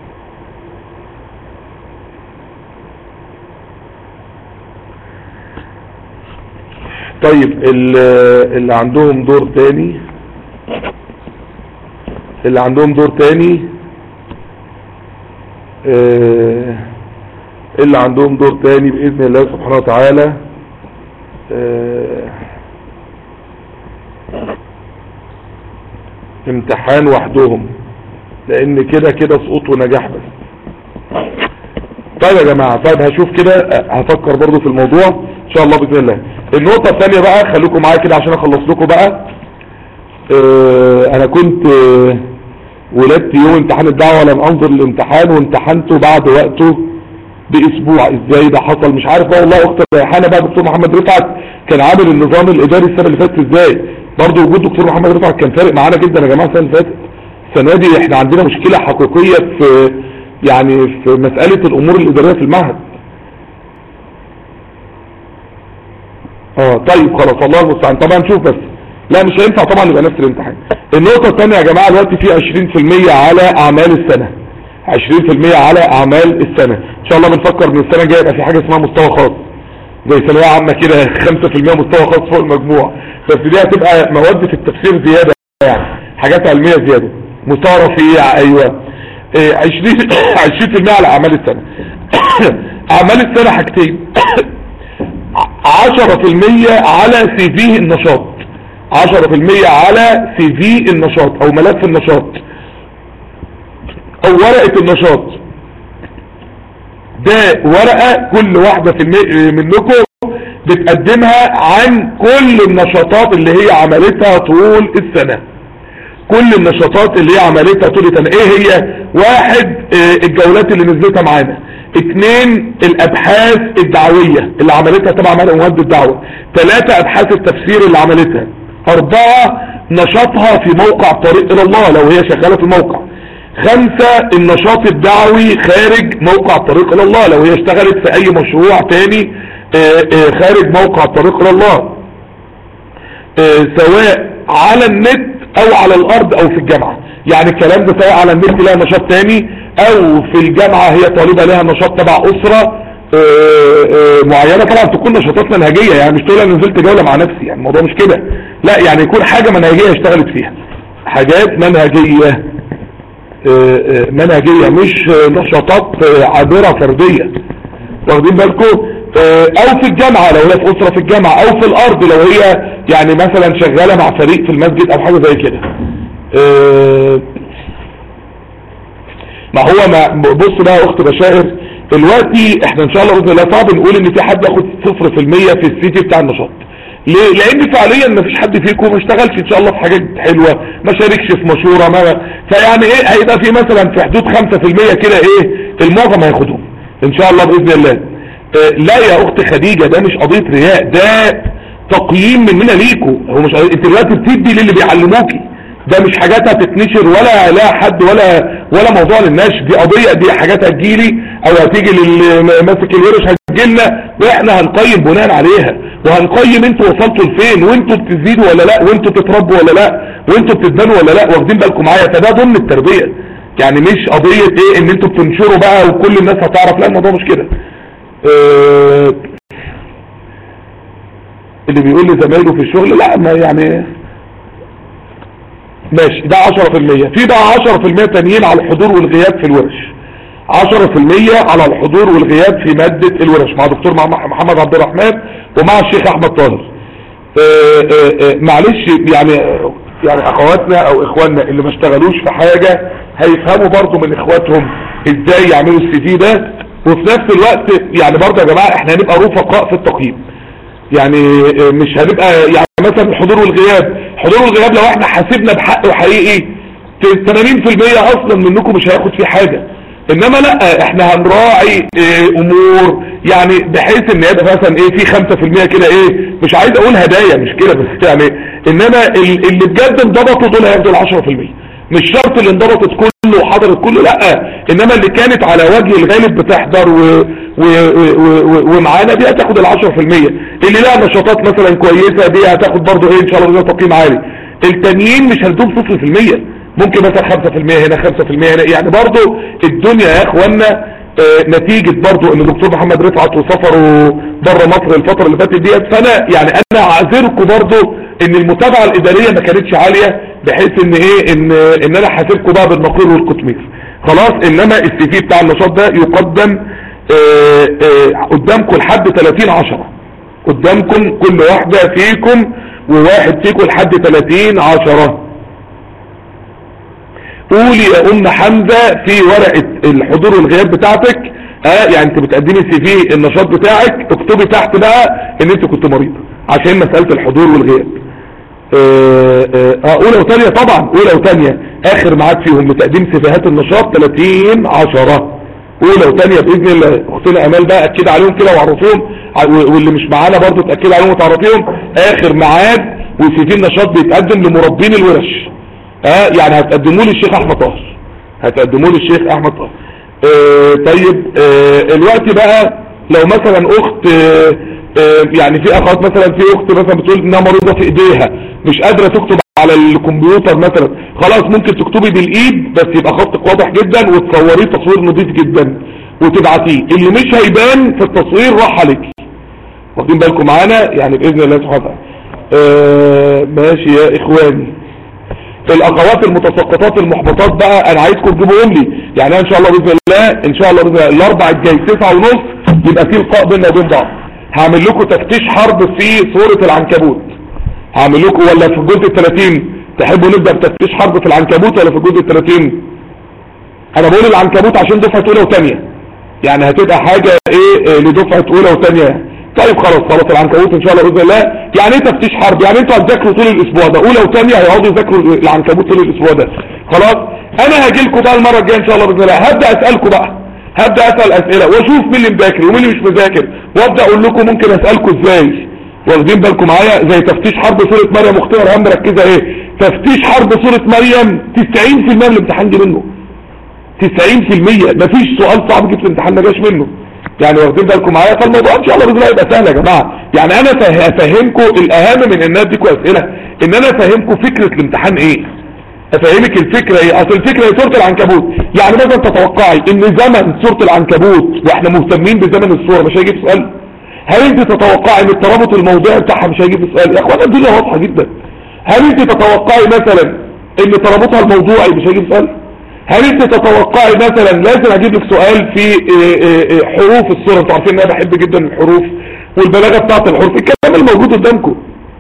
طيب اللي عندهم دور تاني اللي عندهم دور تاني اللي عندهم دور تاني بإذن الله سبحانه وتعالى امتحان وحدهم، لان كده كده سقوط ونجاح بس. طيب يا جماعة طيب هشوف كده هفكر برضو في الموضوع ان شاء الله بإذن الله. النقطة الثانية بقى خليكم معايا كده عشان اخلص لكم بقى. اه انا كنت ولدت يوم امتحان الدعوة لم انظر الامتحان وامتحنته بعد وقته باسبوع. ازاي ده حصل؟ مش عارف بقى والله. اخت ريحانه بقى دكتور محمد رفعت كان عامل النظام الاداري السنه اللي فاتت ازاي. برضه وجود دكتور محمد رفعت كان فارق معانا جدا يا جماعه السنه اللي فاتت. السنه دي احنا عندنا مشكله حقيقيه في يعني في مساله الامور الاداريه في المعهد. اه طيب خلاص الله المستعان. طبعا نشوف بس لا مش هينفع طبعا يبقى نفس الامتحان. النقطه الثانيه يا جماعه دلوقتي في عشرين في المية على اعمال السنه. عشرين في المية على اعمال السنه. ان شاء الله بنفكر من السنه الجايه يبقى في حاجه اسمها مستوى خاص زي ثانويه عامه كده، خمسة في المية مستوى خاص فوق المجموع، بس دي هتبقى مواد في التفسير زياده يعني حاجات علميه زياده. مستوى رفيع ايوه. عشرين عشرين في المية على اعمال السنه. اعمال السنه حاجتين. عشرة في المية على سي في النشاط. عشرة في المية على سي في النشاط او ملف النشاط او ورقة النشاط. ده ورقة كل واحدة في المي... منكم بتقدمها عن كل النشاطات اللي هي عملتها طول السنة. كل النشاطات اللي هي عملتها طول السنة ايه هي؟ واحد اه الجولات اللي نزلتها معانا. اثنين الابحاث الدعوية اللي عملتها تبع مواد الدعوة. ثلاثة ابحاث التفسير اللي عملتها. اربعة نشاطها في موقع طريق الى الله لو هي شغالة في الموقع. خمسة النشاط الدعوي خارج موقع الطريق الى الله لو هي اشتغلت في اي مشروع تاني اه اه خارج موقع الطريق الى الله اه سواء على النت او على الارض او في الجامعة. يعني الكلام ده سواء على النت لها نشاط تاني او في الجامعة هي طالبة لها نشاط تبع اسرة اه اه معينة. طبعا تكون نشاطات منهجية يعني مش تقول انا نزلت جولة مع نفسي يعني الموضوع مش كده لا يعني يكون حاجة منهجية اشتغلت فيها. حاجات منهجية منهجية مش نشاطات عابرة فردية. واخدين بالكم؟ او في الجامعة لو هي في اسرة في الجامعة او في الارض لو هي يعني مثلا شغالة مع فريق في المسجد او حاجة زي كده. ما هو ما بص بقى اخت بشائر دلوقتي احنا ان شاء الله باذن الله صعب نقول ان في حد ياخد صفر في المية في السي في بتاع النشاط. ليه؟ لان فعليا ما فيش حد فيكم ما اشتغلش ان شاء الله في حاجات حلوة ما شاركش في مشورة ما فيعني ايه هيبقى في مثلا في حدود خمسة في المية كده ايه المعظم هياخدهم ان شاء الله باذن الله. اه لا يا اخت خديجة ده مش قضية رياء ده تقييم مننا ليكم. هو مش انت دلوقتي بتدي للي بيعلموكي ده مش حاجات هتتنشر ولا لا حد ولا ولا موضوع للنشر. دي قضية دي حاجات هتجيلي او هتيجي للي ماسك الورش هتجيلنا واحنا هنقيم بناء عليها وهنقيم انتوا وصلتوا لفين وانتوا بتزيدوا ولا لا وانتوا بتتربوا ولا لا وانتوا بتتبنوا ولا لا. واخدين بالكم معايا؟ فده ضمن التربية يعني مش قضية ايه ان انتوا بتنشروا بقى وكل الناس هتعرف. لا الموضوع مش كده. اه اللي بيقول لزمايله في الشغل لا ما يعني ماشي ده عشرة في المية. في بقى عشرة في المية تانيين على الحضور والغياب في الورش. عشرة في المية على الحضور والغياب في مادة الورش مع دكتور محمد عبد الرحمن ومع الشيخ احمد طاهر. معلش يعني يعني اخواتنا او اخواننا اللي ما اشتغلوش في حاجة هيفهموا برضو من اخواتهم ازاي يعملوا السي في ده. وفي نفس الوقت يعني برضو يا جماعة احنا هنبقى رفقاء في التقييم يعني مش هنبقى يعني مثلا الحضور والغياب. الحضور والغياب لو احنا حاسبنا بحق وحقيقي ثمانين في المية اصلا منكم مش هياخد فيه حاجة. انما لا احنا هنراعي اه امور يعني بحيث ان يبقى مثلا ايه في خمسة في المية كده ايه مش عايز اقول هدايا مش كده بس يعني انما اللي بجد انضبطوا دول هياخدوا العشرة في المية. مش شرط اللي انضبطت كله وحضرت كله لا انما اللي كانت على وجه الغالب بتحضر و... و... و... ومعانا دي هتاخد العشرة في المية. اللي لها نشاطات مثلا كويسة دي هتاخد برضو ايه ان شاء الله تقييم عالي. التانيين مش هتدوم صفر في المية ممكن مثلا خمسة في المية هنا خمسة في المية هنا يعني برضو الدنيا يا اخوانا اه نتيجة برضو ان دكتور محمد رفعت وسفروا بره مصر الفترة اللي فاتت ديت. فانا يعني انا اعذركم برضو ان المتابعة الادارية ما كانتش عالية بحيث ان ايه ان ان انا حاسبكم بقى بالنقير والقطمير خلاص. انما السي في بتاع النشاط ده يقدم اه اه قدامكم لحد ثلاثين عشرة. قدامكم كل واحدة فيكم وواحد فيكم لحد ثلاثين عشرة. قولي يا ام حمزة في ورقة الحضور والغياب بتاعتك اه يعني انت بتقدمي السي في النشاط بتاعك اكتبي تحت بقى ان انت كنت مريض عشان مسألة الحضور والغياب. اه اه اولى وثانية طبعا اولى وثانية اخر معاد فيهم لتقديم سيفيهات النشاط ثلاثين عشرة اولى وثانيه باذن الله. اختنا امال بقى اكد عليهم كده وعرفيهم، واللي مش معانا برضو تاكد عليهم وتعرفيهم. اخر ميعاد وسي في النشاط بيتقدم لمربين الورش، ها أه يعني هتقدموه للشيخ احمد طاهر، هتقدموه للشيخ احمد طاهر. اه طيب اه الوقت بقى لو مثلا اخت اه اه يعني في اخوات مثلا، في اخت مثلا بتقول انها مريضه في ايديها مش قادره تكتب على الكمبيوتر مثلا، خلاص ممكن تكتبي بالايد بس يبقى خطك واضح جدا وتصوريه تصوير نظيف جدا وتبعتيه، اللي مش هيبان في التصوير راح عليك. واخدين بالكم معانا يعني باذن الله سبحانه وتعالى. اه ماشي يا اخواني. الاخوات المتساقطات المحبطات بقى انا عايزكم تجيبوهم لي، يعني انا ان شاء الله باذن الله ان شاء الله باذن الله الاربع الجاي تسعة ونص يبقى في لقاء بيننا وبين بعض. هعمل لكم تفتيش حرب في سورة العنكبوت، هعمل لكم ولا في الجزء الثلاثين؟ تحبوا نبدأ بتفتيش حرب في العنكبوت ولا في الجزء الثلاثين؟ انا بقول العنكبوت عشان دفعة اولى وثانيه، يعني هتبقى حاجة ايه لدفعة اولى وثانيه يعني. طيب خلاص خلاص العنكبوت ان شاء الله باذن الله. يعني ايه تفتيش حرب؟ يعني انتوا هتذاكروا طول الاسبوع ده، اولى وثانيه هيقعدوا يذاكروا العنكبوت طول الاسبوع ده. خلاص انا هاجي لكم بقى المره الجايه ان شاء الله باذن الله، هبدا اسالكم بقى، هبدا اسال اسئله واشوف مين اللي مذاكر ومين اللي مش مذاكر، وابدا اقول لكم ممكن اسالكم ازاي. واخدين بالكم معايا؟ زي تفتيش حرب سوره مريم. اختي رهام مركزه ايه؟ تفتيش حرب سوره مريم تسعين في المية من الامتحان جه منه، تسعين في المية مفيش سؤال صعب جه في الامتحان ما جاش منه. يعني واخدين بالكم معايا؟ فالموضوع ان شاء الله باذن الله يبقى سهل يا جماعه. يعني انا افهمكم الاهم من ان اديكم اسئله، ان انا افهمكم فكره الامتحان ايه، افهمك الفكره ايه. اصل الفكره هي سوره العنكبوت. يعني مثلا تتوقعي ان زمن سوره العنكبوت واحنا مهتمين بزمن السوره مش هيجي في سؤال؟ هل انت تتوقعي ان الترابط الموضوعي بتاعها مش هيجي في سؤال؟ يا اخوانا الدنيا واضحه جدا. هل انت تتوقعي مثلا ان ترابطها الموضوعي مش هيجي في سؤال؟ هل انت تتوقعي مثلا لازم اجيب لك سؤال في حروف السورة؟ انتوا عارفين ان انا بحب جدا الحروف والبلاغة بتاعت الحروف، الكلام اللي موجود قدامكم.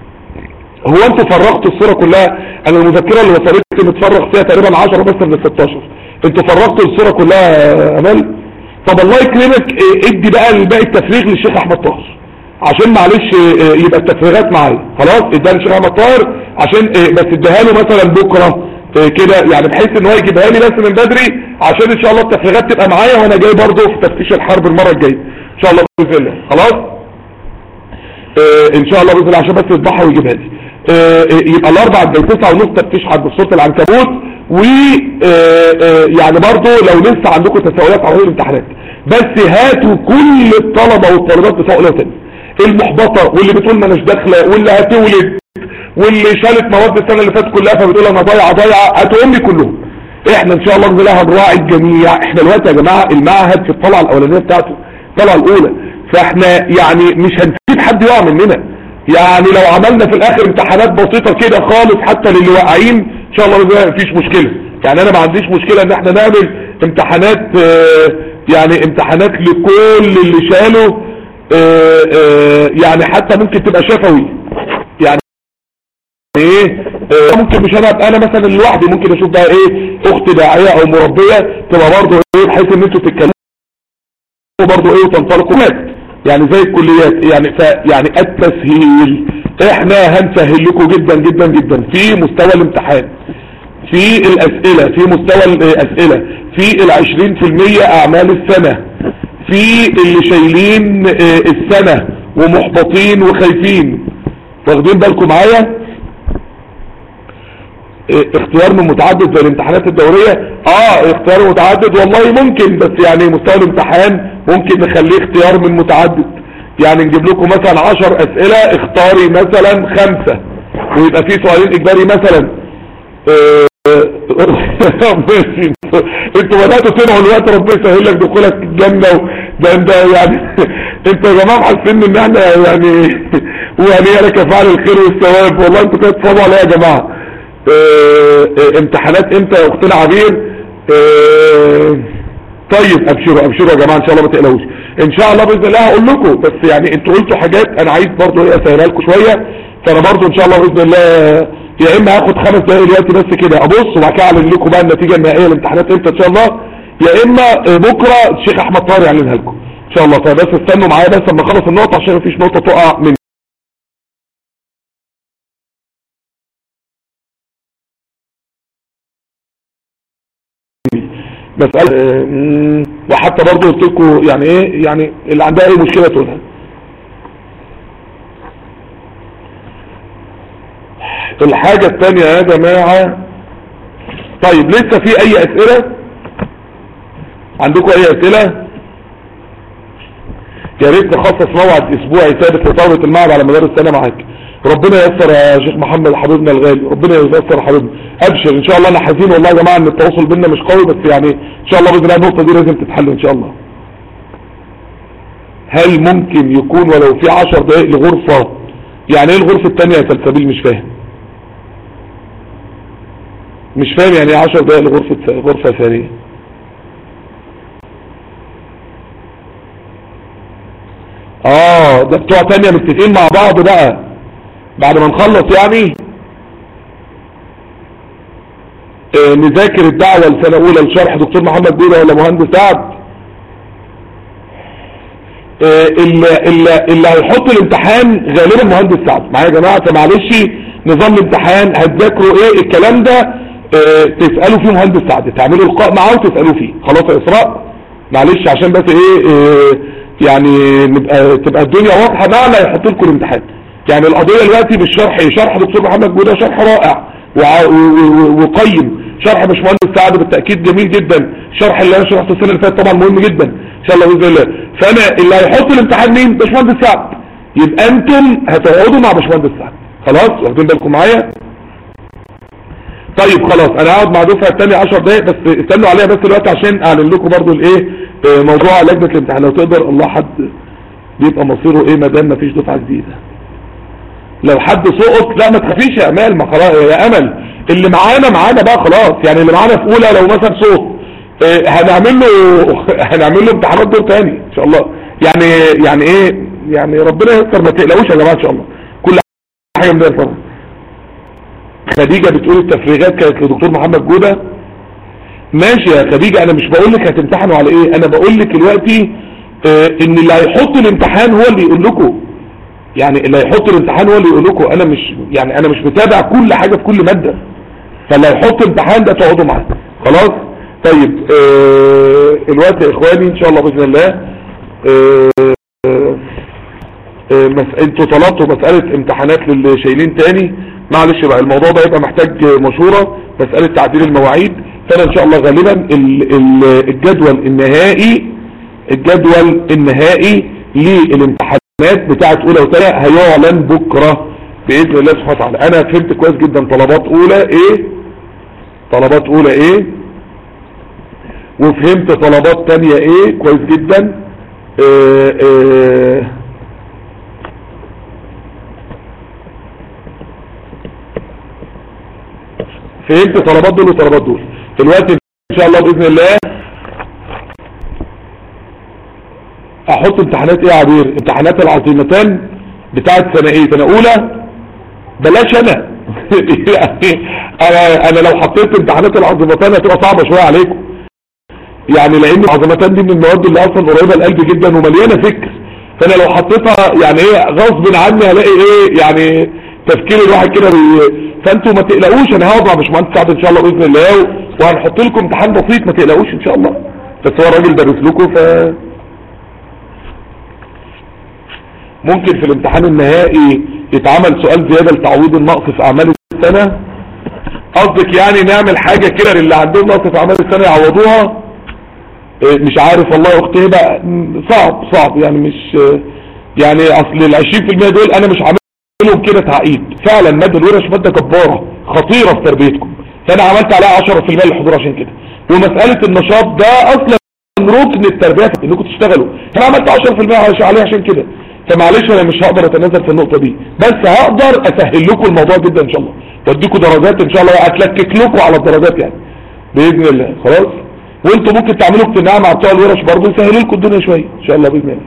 هو انتوا فرغتوا السورة كلها؟ انا المذكرة اللي وصلت متفرغ فيها تقريبا عشرة بس من ستاشر. انتوا فرغتوا السورة كلها يا امال؟ طب الله يكرمك ادي بقى الباقي التفريغ للشيخ احمد طاهر، عشان معلش يبقى التفريغات معايا. خلاص اديها للشيخ احمد طاهر عشان بس اديها له مثلا بكره كده، يعني بحيث ان هو يجيبها لي بس من بدري عشان ان شاء الله التفريغات تبقى معايا وانا جاي برضه في تفتيش الحرب المره الجايه ان شاء الله باذن الله. خلاص اه ان شاء الله باذن الله عشان بس يصبحها ويجيبها لي. اه يبقى الاربع الجاي تسعة ونص تفتيش حرب في سوره العنكبوت. و اه يعني برضه لو لسه عندكم تساؤلات على الامتحانات بس هاتوا كل الطلبه والطالبات بتوع اولى وثانيه المحبطه واللي بتقول ما اناش داخله واللي هتولد واللي شالت مواد السنه اللي فاتت كلها فبتقول انا ضايعه ضايعه، هاتهم لي كلهم. احنا ان شاء الله باذن الله هنراعي الجميع. احنا دلوقتي يا جماعه المعهد في الطلعه الاولانيه بتاعته الطلعه الاولى، فاحنا يعني مش هنسيب حد يقع مننا. يعني لو عملنا في الاخر امتحانات بسيطه كده خالص حتى للي واقعين ان شاء الله باذن الله مفيش مشكله. يعني انا ما عنديش مشكله ان احنا نعمل امتحانات اه يعني امتحانات لكل اللي شالوا اه اه يعني حتى ممكن تبقى شفوي. يعني ايه اه ممكن مش انا ابقى انا مثلا لوحدي، ممكن اشوف بقى ايه اخت داعيه او مربيه تبقى برضه ايه بحيث ان انتوا تتكلموا برضه ايه وتنطلقوا يعني زي الكليات. يعني ف يعني التسهيل احنا هنسهل لكم جدا جدا جدا في مستوى الامتحان، في الاسئله، في مستوى الاسئله، في العشرين في المية اعمال السنه، في اللي شايلين اه السنه ومحبطين وخايفين. واخدين بالكم معايا؟ اختيار من متعدد زي الامتحانات الدورية. اه اختيار متعدد والله ممكن، بس يعني مستوى الامتحان ممكن نخليه اختيار من متعدد. يعني نجيب لكم مثلا عشر اسئلة اختاري مثلا خمسة ويبقى في سؤالين اجباري مثلا. انتوا بدأتوا تنعوا الوقت ربنا يسهل لك دخولك الجنة ده انت يعني انتوا يا جماعة حاسين ان احنا يعني وهنيئا لك فعل الخير والثواب. والله انتوا كده تصابوا عليا يا جماعة. اه اه امتحانات امتى يا اختنا عبير؟ اه طيب ابشروا ابشروا يا جماعه ان شاء الله ما تقلقوش. ان شاء الله باذن الله هقول لكم، بس يعني انتوا قلتوا حاجات انا عايز برضو ايه اسهلها لكم شويه. فانا برضو ان شاء الله باذن الله يا اما هاخد خمس دقايق دلوقتي بس كده ابص وبعد كده اعلن لكم بقى النتيجه النهائيه للامتحانات امتى ان شاء الله، يا اما بكره الشيخ احمد طاهر يعلنها لكم ان شاء الله. فبس استنوا معايا بس اما اخلص النقطه عشان مفيش نقطه تقع من مسألة اه وحتى برضو قلت لكم يعني ايه، يعني اللي عندها اي مشكلة تقولها. الحاجة الثانية يا جماعة، طيب لسه في اي اسئلة عندكم؟ اي اسئلة؟ يا ريت نخصص موعد اسبوعي ثابت لطلبة المعهد على مدار السنة معاك. ربنا ييسر يا شيخ محمد حبيبنا الغالي، ربنا ييسر حبيبنا، ابشر ان شاء الله. انا حزين والله يا جماعة ان التواصل بينا مش قوي، بس يعني ان شاء الله باذن الله النقطة دي لازم تتحل ان شاء الله. هل ممكن يكون ولو في عشر دقائق لغرفة؟ يعني ايه الغرفة الثانية يا سلسبيل؟ مش فاهم مش فاهم يعني ايه عشر دقائق لغرفة غرفة ثانية؟ اه ده بتوع تانية متفقين مع بعض بقى بعد ما نخلص يعني. آه نذاكر الدعوة السنة اولى لشرح دكتور محمد بيضة ولا مهندس سعد؟ آه اللي, اللي, اللي هيحط الامتحان غالبا مهندس سعد معايا يا جماعة، فمعلش نظام الامتحان هتذاكروا ايه الكلام ده، آه تسألوا فيه مهندس سعد، تعملوا لقاء معاه وتسألوا فيه. خلاص يا اسراء معلش عشان بس ايه آه يعني نبقى تبقى الدنيا واضحة معنا يحط لكم الامتحان. يعني القضية دلوقتي بالشرح، شرح دكتور محمد بيضة شرح رائع وقيم، شرح باشمهندس سعد بالتأكيد جميل جدا، شرح اللي انا شرحته السنة اللي فاتت طبعا مهم جدا ان شاء الله باذن الله. فانا اللي هيحط الامتحان مين؟ باشمهندس سعد، يبقى انتم هتقعدوا مع باشمهندس سعد. خلاص واخدين بالكم معايا؟ طيب خلاص انا هقعد مع دفعه الثانيه عشر دقايق بس، استنوا عليها بس دلوقتي عشان اعلن لكم برضو الايه موضوع لجنه الامتحان لو تقدر. الله حد بيبقى مصيره ايه ما دام مفيش دفعه جديده. لو حد سقط لا ما تخافيش يا امال، ما خلاص يا امل اللي معانا معانا بقى خلاص. يعني اللي معانا في اولى لو مثلا سقط اه هنعمل له هنعمل له امتحانات دور ثاني ان شاء الله. يعني يعني ايه يعني ربنا يستر، ما تقلقوش يا جماعه ان شاء الله كل حاجه من ده. خديجة بتقول التفريغات كانت لدكتور محمد جودة. ماشي يا خديجة، انا مش بقول لك هتمتحنوا على ايه، انا بقول لك دلوقتي اه ان اللي هيحط الامتحان هو اللي يقول لكم. يعني اللي هيحط الامتحان هو اللي يقول لكم، انا مش يعني انا مش متابع كل حاجة في كل مادة، فاللي هيحط الامتحان ده تقعدوا معاه. خلاص طيب اه الوقت يا اخواني ان شاء الله باذن الله. اه اه مس... انتوا طلبتوا مسألة امتحانات للي شايلين تاني، معلش بقى الموضوع ده يبقى محتاج مشورة، مسألة تعديل المواعيد. فانا ان شاء الله غالبا الجدول النهائي الجدول النهائي للامتحانات بتاعت اولى وثانيه هيعلن بكرة باذن الله سبحانه وتعالى. انا فهمت كويس جدا طلبات اولى ايه طلبات اولى ايه وفهمت طلبات تانية ايه كويس جدا. اه اه فهمت طلبات دول وطلبات دول. دلوقتي ان شاء الله باذن الله احط امتحانات ايه يا عبير؟ امتحانات العظيمتان بتاعت سنه ايه؟ سنه اولى. بلاش انا يعني انا انا لو حطيت امتحانات العظيمتان هتبقى صعبه شويه عليكم، يعني لان العظيمتان دي من المواد اللي اصلا قريبه لقلبي جدا ومليانه فكر، فانا لو حطيتها يعني ايه غصب عني هلاقي ايه يعني تفكير الواحد كده بي... فانتوا ما تقلقوش، انا هقعد مع باشمهندس سعد ان شاء الله باذن الله وهنحط لكم امتحان بسيط ما تقلقوش ان شاء الله. بس هو الراجل دارس لكم، ف ممكن في الامتحان النهائي يتعمل سؤال زياده لتعويض النقص في اعمال السنه. قصدك يعني نعمل حاجه كده للي عندهم نقص في اعمال السنه يعوضوها؟ مش عارف والله يا اختي بقى، صعب صعب يعني مش يعني اصل ال عشرين في المية دول انا مش عامل لهم كده تعقيد. فعلا ماده الورش ماده جباره خطيره في تربيتكم، فانا عملت عليها عشرة في المية للحضور عشان كده. ومساله النشاط ده اصلا ركن التربيه انكم تشتغلوا، فانا عملت عشرة في المية عليها عشان كده. فمعلش انا مش هقدر اتنازل في النقطه دي، بس هقدر اسهل لكم الموضوع جدا ان شاء الله، واديكم درجات ان شاء الله، اتلكك لكم على الدرجات يعني باذن الله. خلاص وانتم ممكن تعملوا اجتماع مع بتوع الورش برضه يسهلوا لكم الدنيا شويه ان شاء الله باذن الله.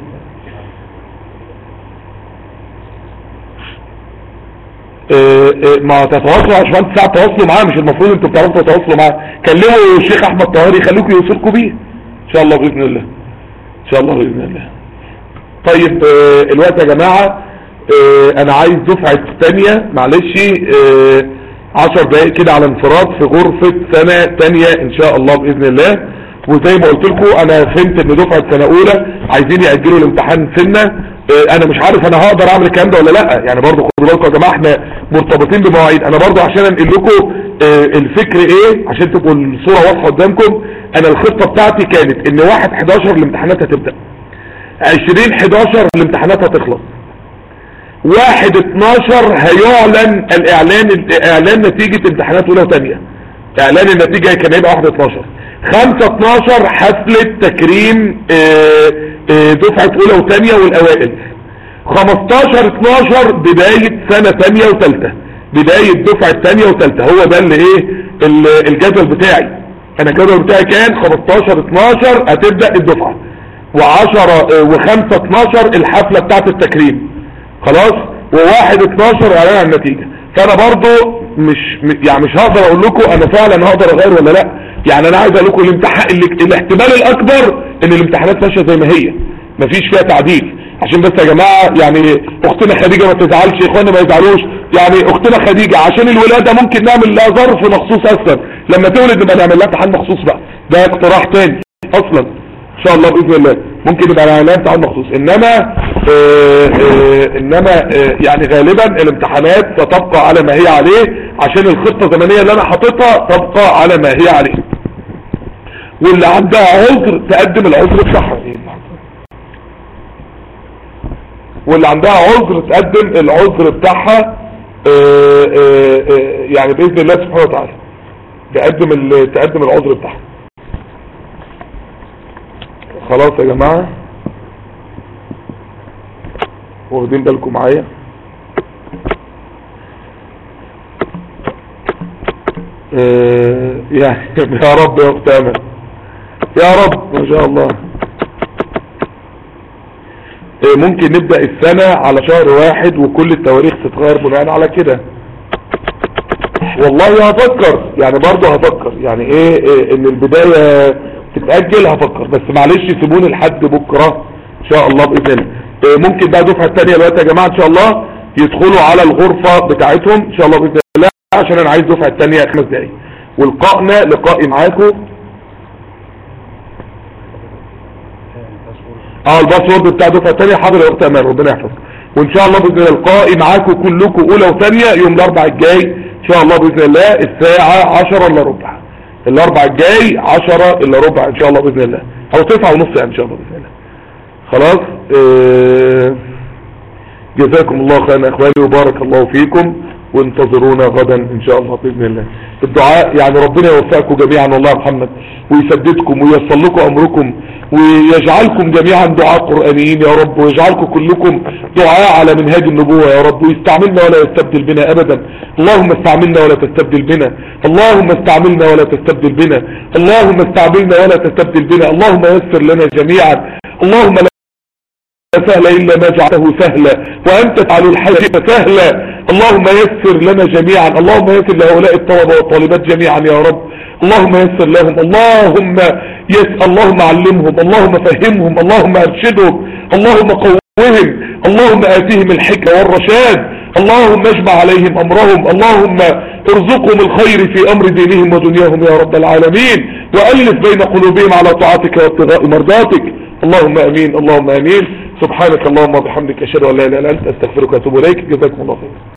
اه اه ما تتواصلوا يا باشمهندس ساعه، تواصلوا معاه، مش المفروض انتوا بتعرفوا تتواصلوا معاه، كلموا الشيخ احمد طاهر يخليكم يوصلكم بيه ان شاء الله باذن الله ان شاء الله باذن الله. طيب اه الوقت يا جماعه اه انا عايز دفعه ثانيه معلش اه عشر دقائق كده على انفراد في غرفه سنه ثانيه ان شاء الله باذن الله. وزي ما قلت لكم انا فهمت ان دفعه سنه اولى عايزين ياجلوا الامتحان سنه. اه انا مش عارف انا هقدر اعمل الكلام ده ولا لا، يعني برضو خدوا بالكم يا جماعه احنا مرتبطين بمواعيد. انا برضو عشان انقل لكم اه الفكر ايه عشان تبقوا الصوره واضحه قدامكم. انا الخطه بتاعتي كانت ان واحد حداشر الامتحانات هتبدا، عشرين حداشر الامتحانات هتخلص، واحد اتناشر هيعلن الاعلان اعلان نتيجه امتحانات اولى وثانيه. اعلان النتيجه كان هيبقى واحد اتناشر. خمسة اتناشر حفلة تكريم دفعة اولى وثانية والاوائل. خمستاشر اتناشر بداية سنة ثانية وثالثة، بداية دفعة ثانية وثالثة. هو ده اللي ايه الجدول بتاعي. انا الجدول بتاعي كان خمستاشر اتناشر هتبدأ الدفعة، وعشرة وخمسة اتناشر الحفلة بتاعت التكريم خلاص، وواحد اتناشر اعلان عن النتيجة. فانا برضو مش يعني مش هقدر اقول لكم انا فعلا هقدر اغير ولا لا. يعني انا عايز اقول لكم الامتحان الاحتمال الاكبر ان الامتحانات ماشيه زي ما هي مفيش فيها تعديل. عشان بس يا جماعه يعني اختنا خديجه ما تزعلش، اخوانا ما يزعلوش. يعني اختنا خديجه عشان الولاده ممكن نعمل لها ظرف مخصوص اصلا، لما تولد نبقى نعمل لها امتحان مخصوص بقى، ده اقتراح تاني اصلا ان شاء الله باذن الله. ممكن نبقى نعمل لها امتحان مخصوص، انما آآ آآ انما آآ يعني غالبا الامتحانات ستبقى على ما هي عليه، عشان الخطه الزمنيه اللي انا حاططها تبقى على ما هي عليه. واللي عندها عذر تقدم العذر بتاعها، واللي عندها عذر تقدم العذر بتاعها يعني باذن الله سبحانه وتعالى تقدم تقدم العذر بتاعها. خلاص يا جماعه واخدين بالكم معايا؟ اه يعني يا رب يا اخت امل يا رب ما شاء الله. اه ممكن نبدأ السنة على شهر واحد وكل التواريخ تتغير بناء على كده. والله هفكر يعني برضه هفكر يعني ايه, ايه ان البداية تتأجل، هفكر بس معلش سيبوني لحد بكرة ان شاء الله بإذن الله. اه ممكن بقى دفعة الثانية دلوقتي يا جماعة ان شاء الله يدخلوا على الغرفة بتاعتهم ان شاء الله بإذن الله، عشان انا عايز دفعة الثانية خمس دقايق. ولقائنا لقائي معاكم اه الباسورد بتاع دفعة الثانية حاضر يا اخت امان ربنا يحفظك. وان شاء الله باذن الله لقائي معاكم كلكم اولى وثانيه يوم الاربعاء الجاي ان شاء الله باذن الله الساعه عشرة الا ربع. الاربعاء الجاي عشرة الا ربع ان شاء الله باذن الله، او تسعة ونص يعني ان شاء الله باذن الله. خلاص اه جزاكم الله خيرا اخواني وبارك الله فيكم، وانتظرونا غدا ان شاء الله باذن الله. الدعاء يعني ربنا يوفقكم جميعا والله يا محمد، ويسددكم وييسر لكم امركم، ويجعلكم جميعا دعاء قرآنيين يا رب، ويجعلكم كلكم دعاء على منهاج النبوة يا رب، ويستعملنا ولا يستبدل بنا ابدا. اللهم استعملنا ولا تستبدل بنا، اللهم استعملنا ولا تستبدل بنا، اللهم استعملنا ولا تستبدل بنا. اللهم يسر لنا جميعا، اللهم لا سهل إلا ما جعله سهلا وأنت تجعل الحياة سهلا. اللهم يسر لنا جميعا، اللهم يسر لهؤلاء الطلبة والطالبات جميعا يا رب، اللهم يسر لهم، اللهم يس اللهم علمهم، اللهم فهمهم، اللهم ارشدهم، اللهم قوهم، اللهم آتهم الحكمة والرشاد، اللهم اجمع عليهم أمرهم، اللهم ارزقهم الخير في أمر دينهم ودنياهم يا رب العالمين، وألف بين قلوبهم على طاعتك وابتغاء مرضاتك. اللهم امين اللهم امين. سبحانك اللهم وبحمدك اشهد ان لا اله الا انت استغفرك واتوب اليك. جزاكم الله خير.